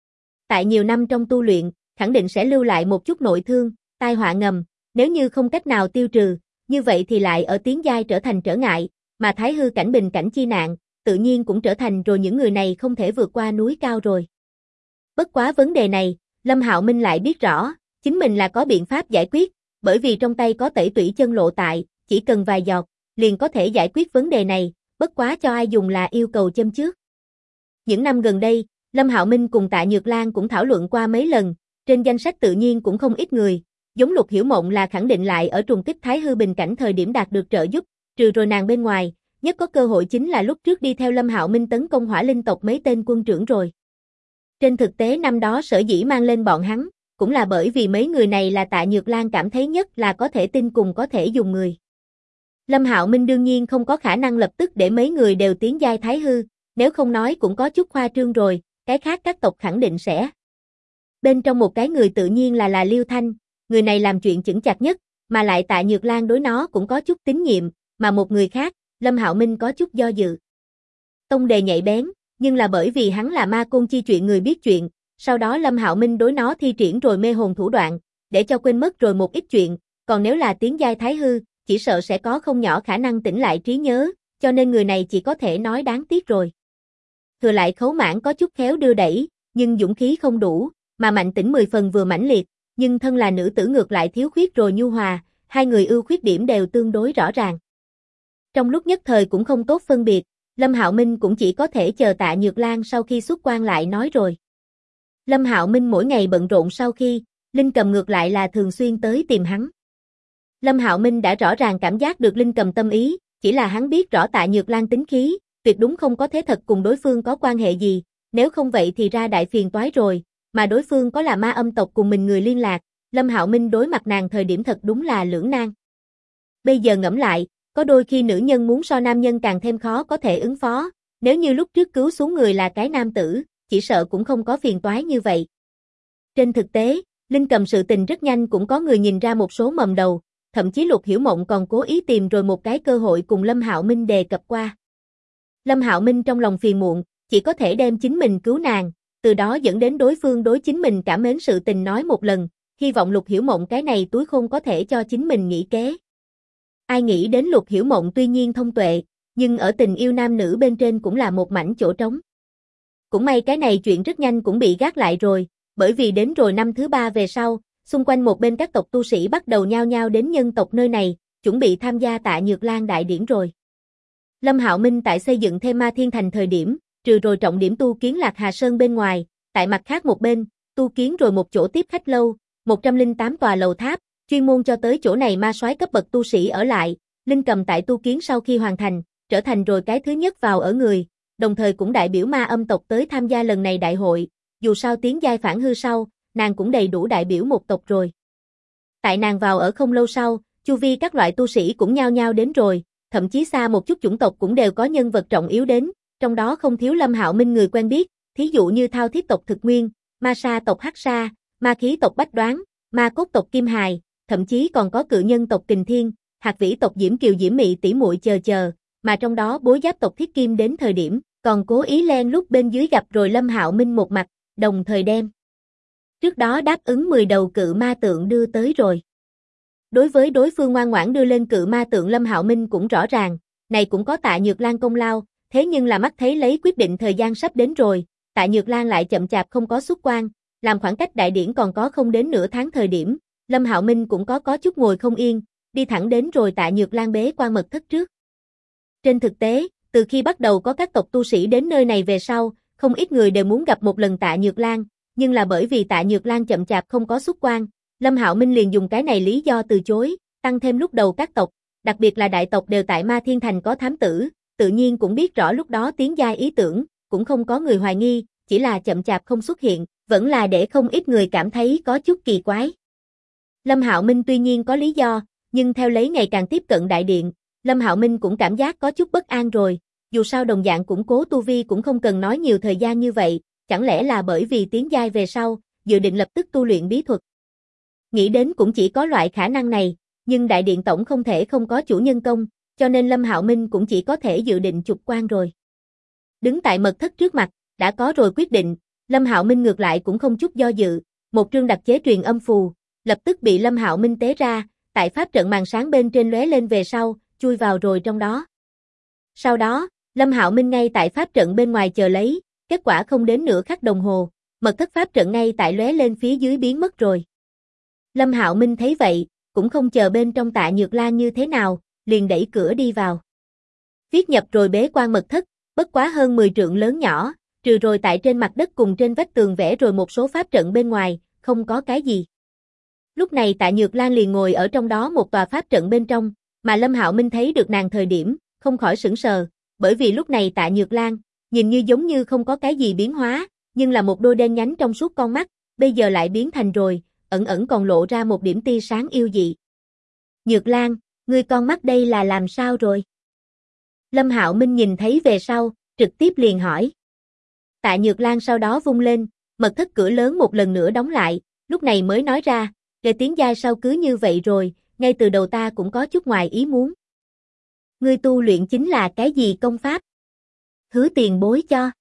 tại nhiều năm trong tu luyện, khẳng định sẽ lưu lại một chút nội thương, tai họa ngầm, nếu như không cách nào tiêu trừ, như vậy thì lại ở tiến giai trở thành trở ngại, mà thái hư cảnh bình cảnh chi nạn, tự nhiên cũng trở thành rồi những người này không thể vượt qua núi cao rồi. Bất quá vấn đề này, Lâm Hạo Minh lại biết rõ, chính mình là có biện pháp giải quyết, bởi vì trong tay có tẩy tủy chân lộ tại, chỉ cần vài giọt, liền có thể giải quyết vấn đề này, bất quá cho ai dùng là yêu cầu châm trước. Những năm gần đây, Lâm Hạo Minh cùng Tạ Nhược Lan cũng thảo luận qua mấy lần, trên danh sách tự nhiên cũng không ít người, giống Lục Hiểu Mộng là khẳng định lại ở trùng kích thái hư bình cảnh thời điểm đạt được trợ giúp, trừ rồi nàng bên ngoài, nhất có cơ hội chính là lúc trước đi theo Lâm Hạo Minh tấn công Hỏa Linh tộc mấy tên quân trưởng rồi. Trên thực tế năm đó sở dĩ mang lên bọn hắn, cũng là bởi vì mấy người này là Tạ Nhược Lan cảm thấy nhất là có thể tin cùng có thể dùng người. Lâm Hạo Minh đương nhiên không có khả năng lập tức để mấy người đều tiến giai thái hư, nếu không nói cũng có chút khoa trương rồi, cái khác các tộc khẳng định sẽ. Bên trong một cái người tự nhiên là Liêu Thanh, người này làm chuyện chững chạc nhất, mà lại Tạ Nhược Lan đối nó cũng có chút tín nhiệm, mà một người khác, Lâm Hạo Minh có chút do dự. Tông đề nhạy bén, nhưng là bởi vì hắn là ma côn chi chuyện người biết chuyện, sau đó Lâm Hạo Minh đối nó thi triển rồi mê hồn thủ đoạn, để cho quên mất rồi một ít chuyện, còn nếu là tiến giai thái hư, chỉ sợ sẽ có không nhỏ khả năng tỉnh lại trí nhớ, cho nên người này chỉ có thể nói đáng tiếc rồi. Thừa lại Khấu Mãn có chút khéo đưa đẩy, nhưng dũng khí không đủ, mà Mạnh Tĩnh 10 phần vừa mãnh liệt, nhưng thân là nữ tử ngược lại thiếu khuyết rồi nhu hòa, hai người ưu khuyết điểm đều tương đối rõ ràng. Trong lúc nhất thời cũng không tốt phân biệt, Lâm Hạo Minh cũng chỉ có thể chờ Tạ Nhược Lan sau khi xuất quan lại nói rồi. Lâm Hạo Minh mỗi ngày bận rộn sau khi, Linh Cầm ngược lại là thường xuyên tới tìm hắn. Lâm Hạo Minh đã rõ ràng cảm giác được Linh Cầm tâm ý, chỉ là hắn biết rõ Tạ Nhược Lan tính khí, tuyệt đúng không có thế thật cùng đối phương có quan hệ gì, nếu không vậy thì ra đại phiền toái rồi, mà đối phương có là ma âm tộc cùng mình người liên lạc, Lâm Hạo Minh đối mặt nàng thời điểm thật đúng là lưỡng nan. Bây giờ ngẫm lại, có đôi khi nữ nhân muốn so nam nhân càng thêm khó có thể ứng phó, nếu như lúc trước cứu xuống người là cái nam tử, chỉ sợ cũng không có phiền toái như vậy. Trên thực tế, Linh Cầm sự tình rất nhanh cũng có người nhìn ra một số mầm đầu, thậm chí Lục Hiểu Mộng còn cố ý tìm rồi một cái cơ hội cùng Lâm Hạo Minh đề cập qua. Lâm Hạo Minh trong lòng phiền muộn, chỉ có thể đem chính mình cứu nàng, từ đó dẫn đến đối phương đối chính mình cảm mến sự tình nói một lần, hy vọng Lục Hiểu Mộng cái này túi khôn có thể cho chính mình nghĩ kế. Ai nghĩ đến Lục Hiểu Mộng tuy nhiên thông tuệ, nhưng ở tình yêu nam nữ bên trên cũng là một mảnh chỗ trống. Cũng may cái này chuyện rất nhanh cũng bị gác lại rồi, bởi vì đến rồi năm thứ 3 về sau, xung quanh một bên các tộc tu sĩ bắt đầu nhao nhao đến nhân tộc nơi này, chuẩn bị tham gia Tạ Nhược Lan đại điển rồi. Lâm Hạo Minh tại xây dựng thêm Ma Thiên Thành thời điểm, trừ rồi trọng điểm tu kiến Lạc Hà Sơn bên ngoài, tại mặt khác một bên, tu kiến rồi một chỗ tiếp khách lâu, 108 tòa lầu tháp, chuyên môn cho tới chỗ này ma soái cấp bậc tu sĩ ở lại. Linh Cầm tại tu kiến sau khi hoàn thành, trở thành rồi cái thứ nhất vào ở người, đồng thời cũng đại biểu ma âm tộc tới tham gia lần này đại hội, dù sao tiến giai phản hư sau, nàng cũng đầy đủ đại biểu một tộc rồi. Tại nàng vào ở không lâu sau, chu vi các loại tu sĩ cũng nhao nhao đến rồi, thậm chí xa một chút chủng tộc cũng đều có nhân vật trọng yếu đến, trong đó không thiếu Lâm Hạo Minh người quen biết, thí dụ như Thao Thiết tộc Thực Nguyên, Ma Sa tộc Hắc Sa, Ma Khí tộc Bách Đoán, Ma Cốt tộc Kim Hài, thậm chí còn có cự nhân tộc Kình Thiên, Hạt Vĩ tộc Diễm Kiều Diễm Mị tỷ muội chờ, mà trong đó Bối Giáp tộc Thiết Kim đến thời điểm, còn cố ý len lúc bên dưới gặp rồi Lâm Hạo Minh một mặt, đồng thời đem trước đó đáp ứng 10 đầu cự ma tượng đưa tới rồi. Đối với đối phương ngoan ngoãn đưa lên cự ma tượng Lâm Hạo Minh cũng rõ ràng, này cũng có Tạ Nhược Lan công lao, thế nhưng là mắt thấy lấy quyết định thời gian sắp đến rồi, Tạ Nhược Lan lại chậm chạp không có xuất quan, làm khoảng cách đại điển còn có không đến nửa tháng thời điểm, Lâm Hạo Minh cũng có chút ngồi không yên, đi thẳng đến rồi Tạ Nhược Lan bế quan mật thất trước. Trên thực tế, từ khi bắt đầu có các tộc tu sĩ đến nơi này về sau, không ít người đều muốn gặp một lần Tạ Nhược Lan, nhưng là bởi vì Tạ Nhược Lan chậm chạp không có xuất quan, Lâm Hạo Minh liền dùng cái này lý do từ chối, tăng thêm lúc đầu các tộc, đặc biệt là đại tộc đều tại Ma Thiên Thành có thám tử, tự nhiên cũng biết rõ lúc đó tiến giai ý tưởng, cũng không có người hoài nghi, chỉ là chậm chạp không xuất hiện, vẫn là để không ít người cảm thấy có chút kỳ quái. Lâm Hạo Minh tuy nhiên có lý do, nhưng theo lấy ngày càng tiếp cận đại điện, Lâm Hạo Minh cũng cảm giác có chút bất an rồi, dù sao đồng dạng củng cố tu vi cũng không cần nói nhiều thời gian như vậy, chẳng lẽ là bởi vì tiến giai về sau, dự định lập tức tu luyện bí thuật. Nghĩ đến cũng chỉ có loại khả năng này, nhưng đại điện tổng không thể không có chủ nhân công, cho nên Lâm Hạo Minh cũng chỉ có thể dự định chụp quan rồi. Đứng tại mật thất trước mặt, đã có rồi quyết định, Lâm Hạo Minh ngược lại cũng không chút do dự, một trương đặc chế truyền âm phù, lập tức bị Lâm Hạo Minh tế ra, tại pháp trận màn sáng bên trên lóe lên về sau, chui vào rồi trong đó. Sau đó, Lâm Hạo Minh ngay tại pháp trận bên ngoài chờ lấy, kết quả không đến nửa khắc đồng hồ, mật thất pháp trận ngay tại lóe lên phía dưới biến mất rồi. Lâm Hạo Minh thấy vậy, cũng không chờ bên trong Tạ Nhược Lan như thế nào, liền đẩy cửa đi vào. Viết nhập rồi bế quan mật thất, bất quá hơn 10 trượng lớn nhỏ, trừ rồi tại trên mặt đất cùng trên vách tường vẽ rồi một số pháp trận bên ngoài, không có cái gì. Lúc này Tạ Nhược Lan liền ngồi ở trong đó một tòa pháp trận bên trong, mà Lâm Hạo Minh thấy được nàng thời điểm, không khỏi sửng sờ, bởi vì lúc này Tạ Nhược Lan, nhìn như giống như không có cái gì biến hóa, nhưng là một đôi đen nhánh trong suốt con mắt, bây giờ lại biến thành rồi, ẩn ẩn còn lộ ra một điểm tia sáng yêu dị. Nhược Lan, ngươi con mắt đây là làm sao rồi? Lâm Hạo Minh nhìn thấy về sau, trực tiếp liền hỏi. Tạ Nhược Lan sau đó vung lên, mật thất cửa lớn một lần nữa đóng lại, lúc này mới nói ra, nghe tiếng giai sao cứ như vậy rồi, ngay từ đầu ta cũng có chút ngoài ý muốn. Ngươi tu luyện chính là cái gì công pháp? Hứa tiền bối cho.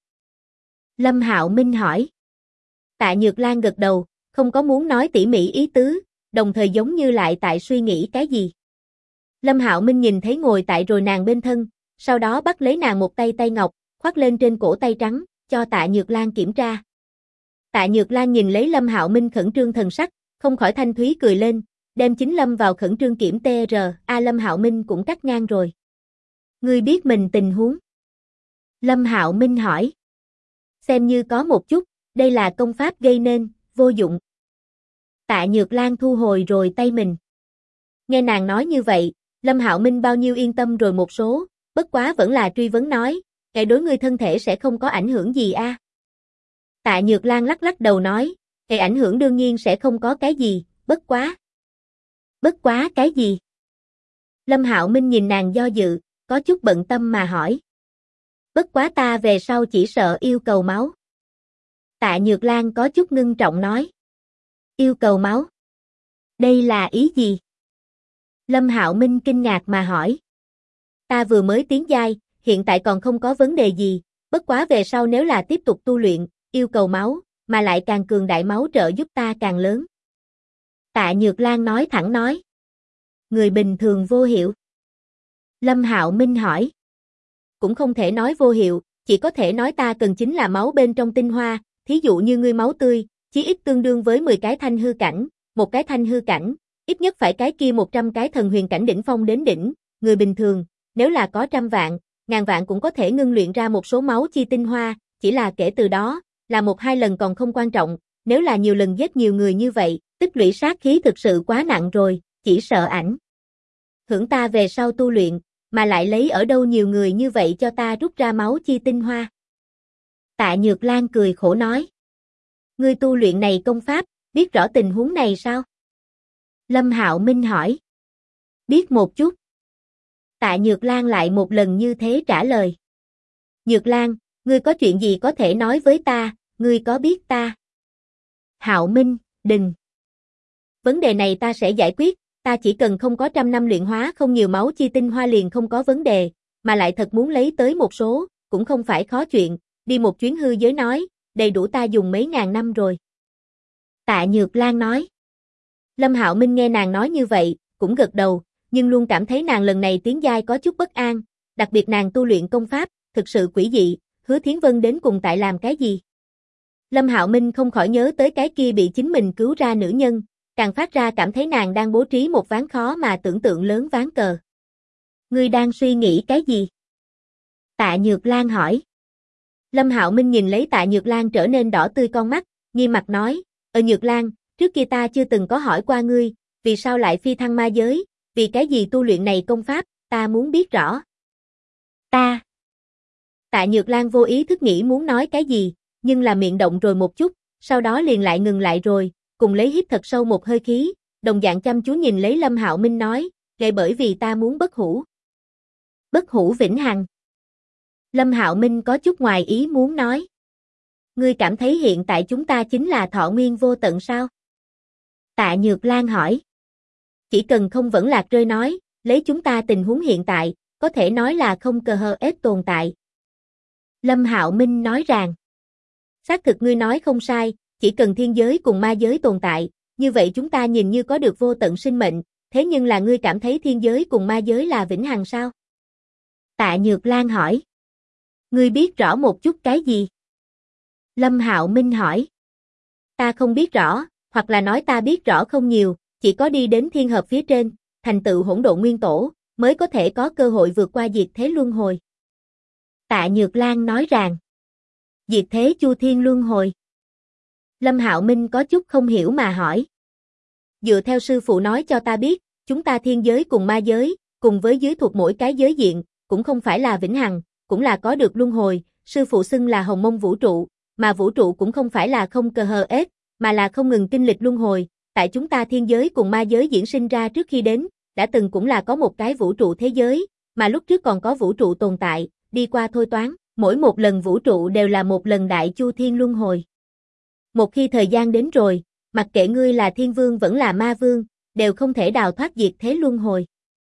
Lâm Hạo Minh hỏi. Tạ Nhược Lan gật đầu, không có muốn nói tỉ mỉ ý tứ, đồng thời giống như lại tại suy nghĩ cái gì. Lâm Hạo Minh nhìn thấy ngồi tại rồi nàng bên thân, sau đó bắt lấy nàng một tay tay ngọc, khoác lên trên cổ tay trắng, cho Tạ Nhược Lan kiểm tra. Tạ Nhược Lan nhìn lấy Lâm Hạo Minh khẩn trương thần sắc, không khỏi thanh thúy cười lên, đem chính Lâm vào khẩn trương kiểm Lâm Hạo Minh cũng cắt ngang rồi. Ngươi biết mình tình huống? Lâm Hạo Minh hỏi. Xem như có một chút, đây là công pháp gây nên, vô dụng. Tạ Nhược Lan thu hồi rồi tay mình. Nghe nàng nói như vậy, Lâm Hạo Minh bao nhiêu yên tâm rồi một số, bất quá vẫn là truy vấn nói, cái đối ngươi thân thể sẽ không có ảnh hưởng gì a? Tạ Nhược Lan lắc lắc đầu nói, cái ảnh hưởng đương nhiên sẽ không có cái gì, bất quá. Bất quá cái gì? Lâm Hạo Minh nhìn nàng do dự, có chút bận tâm mà hỏi. Bất quá ta về sau chỉ sợ yêu cầu máu. Tạ Nhược Lan có chút ngưng trọng nói. Yêu cầu máu? Đây là ý gì? Lâm Hạo Minh kinh ngạc mà hỏi. Ta vừa mới tiến giai, hiện tại còn không có vấn đề gì, bất quá về sau nếu là tiếp tục tu luyện, yêu cầu máu, mà lại càng cường đại máu trợ giúp ta càng lớn. Tạ Nhược Lan nói thẳng nói. Người bình thường vô hiệu. Lâm Hạo Minh hỏi. Cũng không thể nói vô hiệu, chỉ có thể nói ta cần chính là máu bên trong tinh hoa, thí dụ như ngươi máu tươi, chí ít tương đương với 10 cái thanh hư cảnh, một cái thanh hư cảnh, ít nhất phải cái kia 100 cái thần huyền cảnh đỉnh phong đến đỉnh, người bình thường, nếu là có trăm vạn, ngàn vạn cũng có thể ngưng luyện ra một số máu chi tinh hoa, chỉ là kể từ đó, là một hai lần còn không quan trọng, nếu là nhiều lần giết nhiều người như vậy, tích lũy sát khí thực sự quá nặng rồi, chỉ sợ ảnh hưởng ta về sau tu luyện, mà lại lấy ở đâu nhiều người như vậy cho ta rút ra máu chi tinh hoa. Tạ Nhược Lan cười khổ nói. Ngươi tu luyện này công pháp, biết rõ tình huống này sao? Lâm Hạo Minh hỏi. Biết một chút. Tạ Nhược Lan lại một lần như thế trả lời. Nhược Lan, ngươi có chuyện gì có thể nói với ta, ngươi có biết ta? Hạo Minh, đừng. Vấn đề này ta sẽ giải quyết, ta chỉ cần không có 100 năm luyện hóa không nhiều máu chi tinh hoa liền không có vấn đề, mà lại thật muốn lấy tới một số, cũng không phải khó chuyện, đi một chuyến hư giới nói, đầy đủ ta dùng mấy ngàn năm rồi. Tạ Nhược Lan nói. Lâm Hạo Minh nghe nàng nói như vậy, cũng gật đầu, nhưng luôn cảm thấy nàng lần này tiến giai có chút bất an, đặc biệt nàng tu luyện công pháp, thực sự quỷ dị, Hứa Thiến Vân đến cùng tại làm cái gì? Lâm Hạo Minh không khỏi nhớ tới cái kia bị chính mình cứu ra nữ nhân, càng phát ra cảm thấy nàng đang bố trí một ván khó mà tưởng tượng lớn ván cờ. Ngươi đang suy nghĩ cái gì? Tạ Nhược Lan hỏi. Lâm Hạo Minh nhìn lấy Tạ Nhược Lan trở nên đỏ tươi con mắt, nghiêm mặt nói, Nhược Lan, trước kia ta chưa từng có hỏi qua ngươi, vì sao lại phi thăng ma giới, vì cái gì tu luyện này công pháp, ta muốn biết rõ. Ta. Tạ Nhược Lan vô ý thức nghĩ muốn nói cái gì, nhưng là miệng động rồi một chút, sau đó liền lại ngừng lại rồi, cùng lấy hít thật sâu một hơi khí, đồng dạng chăm chú nhìn lấy Lâm Hạo Minh nói, vậy bởi vì ta muốn bất hủ. Bất hủ vĩnh hằng. Lâm Hạo Minh có chút ngoài ý muốn nói. Ngươi cảm thấy hiện tại chúng ta chính là thọ nguyên vô tận sao? Tạ Nhược Lan hỏi. Chỉ cần không vẫn lạc rơi nói, lấy chúng ta tình huống hiện tại, có thể nói là không cờ hờ ép tồn tại. Lâm Hạo Minh nói rằng, xác thực ngươi nói không sai, chỉ cần thiên giới cùng ma giới tồn tại, như vậy chúng ta nhìn như có được vô tận sinh mệnh, thế nhưng là ngươi cảm thấy thiên giới cùng ma giới là vĩnh hằng sao? Tạ Nhược Lan hỏi. Ngươi biết rõ một chút cái gì? Lâm Hạo Minh hỏi. Ta không biết rõ, hoặc là nói ta biết rõ không nhiều, chỉ có đi đến thiên hợp phía trên, thành tựu hỗn độn nguyên tổ, mới có thể có cơ hội vượt qua diệt thế luân hồi. Tạ Nhược Lan nói rằng, diệt thế chu thiên luân hồi. Lâm Hạo Minh có chút không hiểu mà hỏi. Dựa theo sư phụ nói cho ta biết, chúng ta thiên giới cùng ma giới, cùng với dưới thuộc mỗi cái giới diện, cũng không phải là vĩnh hằng, cũng là có được luân hồi, sư phụ xưng là hồng mông vũ trụ, mà vũ trụ cũng không phải là không cờ hờ ết, mà là không ngừng kinh lịch luân hồi, tại chúng ta thiên giới cùng ma giới diễn sinh ra trước khi đến, đã từng cũng là có một cái vũ trụ thế giới, mà lúc trước còn có vũ trụ tồn tại, đi qua thôi toán, mỗi một lần vũ trụ đều là một lần đại chu thiên luân hồi. Một khi thời gian đến rồi, mặc kệ ngươi là thiên vương vẫn là ma vương, đều không thể đào thoát diệt thế luân hồi.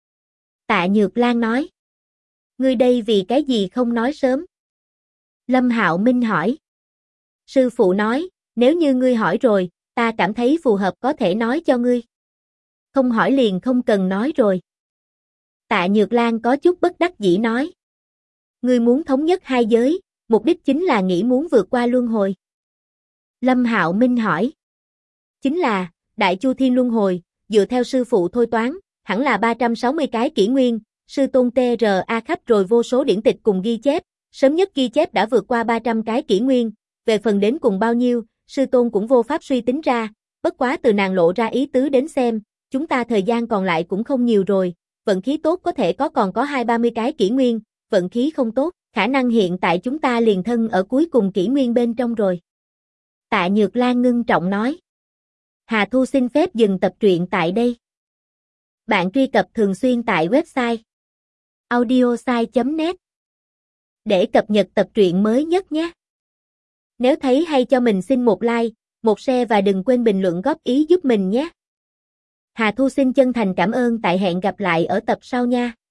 Tạ Nhược Lan nói. Ngươi đây vì cái gì không nói sớm? Lâm Hạo Minh hỏi. Sư phụ nói, nếu như ngươi hỏi rồi, ta cảm thấy phù hợp có thể nói cho ngươi. Không hỏi liền không cần nói rồi. Tạ Nhược Lan có chút bất đắc dĩ nói. Ngươi muốn thống nhất hai giới, mục đích chính là nghĩ muốn vượt qua luân hồi. Lâm Hạo Minh hỏi. Chính là, Đại Chu Thiên Luân Hồi, dựa theo sư phụ thôi toán, hẳn là 360 cái kỷ nguyên, sư tôn TRA khắp rồi vô số điển tịch cùng ghi chép, sớm nhất ghi chép đã vượt qua 300 cái kỷ nguyên, về phần đến cùng bao nhiêu, sư tôn cũng vô pháp suy tính ra, bất quá từ nàng lộ ra ý tứ đến xem, chúng ta thời gian còn lại cũng không nhiều rồi, vận khí tốt có thể còn có 20-30 cái kỷ nguyên, vận khí không tốt, khả năng hiện tại chúng ta liền thân ở cuối cùng kỷ nguyên bên trong rồi. Tạ Nhược Lan ngưng trọng nói. Hà Thu xin phép dừng tập truyện tại đây. Bạn truy cập thường xuyên tại website audiosai.net để cập nhật tập truyện mới nhất nhé. Nếu thấy hay cho mình xin một like, một share và đừng quên bình luận góp ý giúp mình nhé. Hà Thu xin chân thành cảm ơn, tại hẹn gặp lại ở tập sau nha.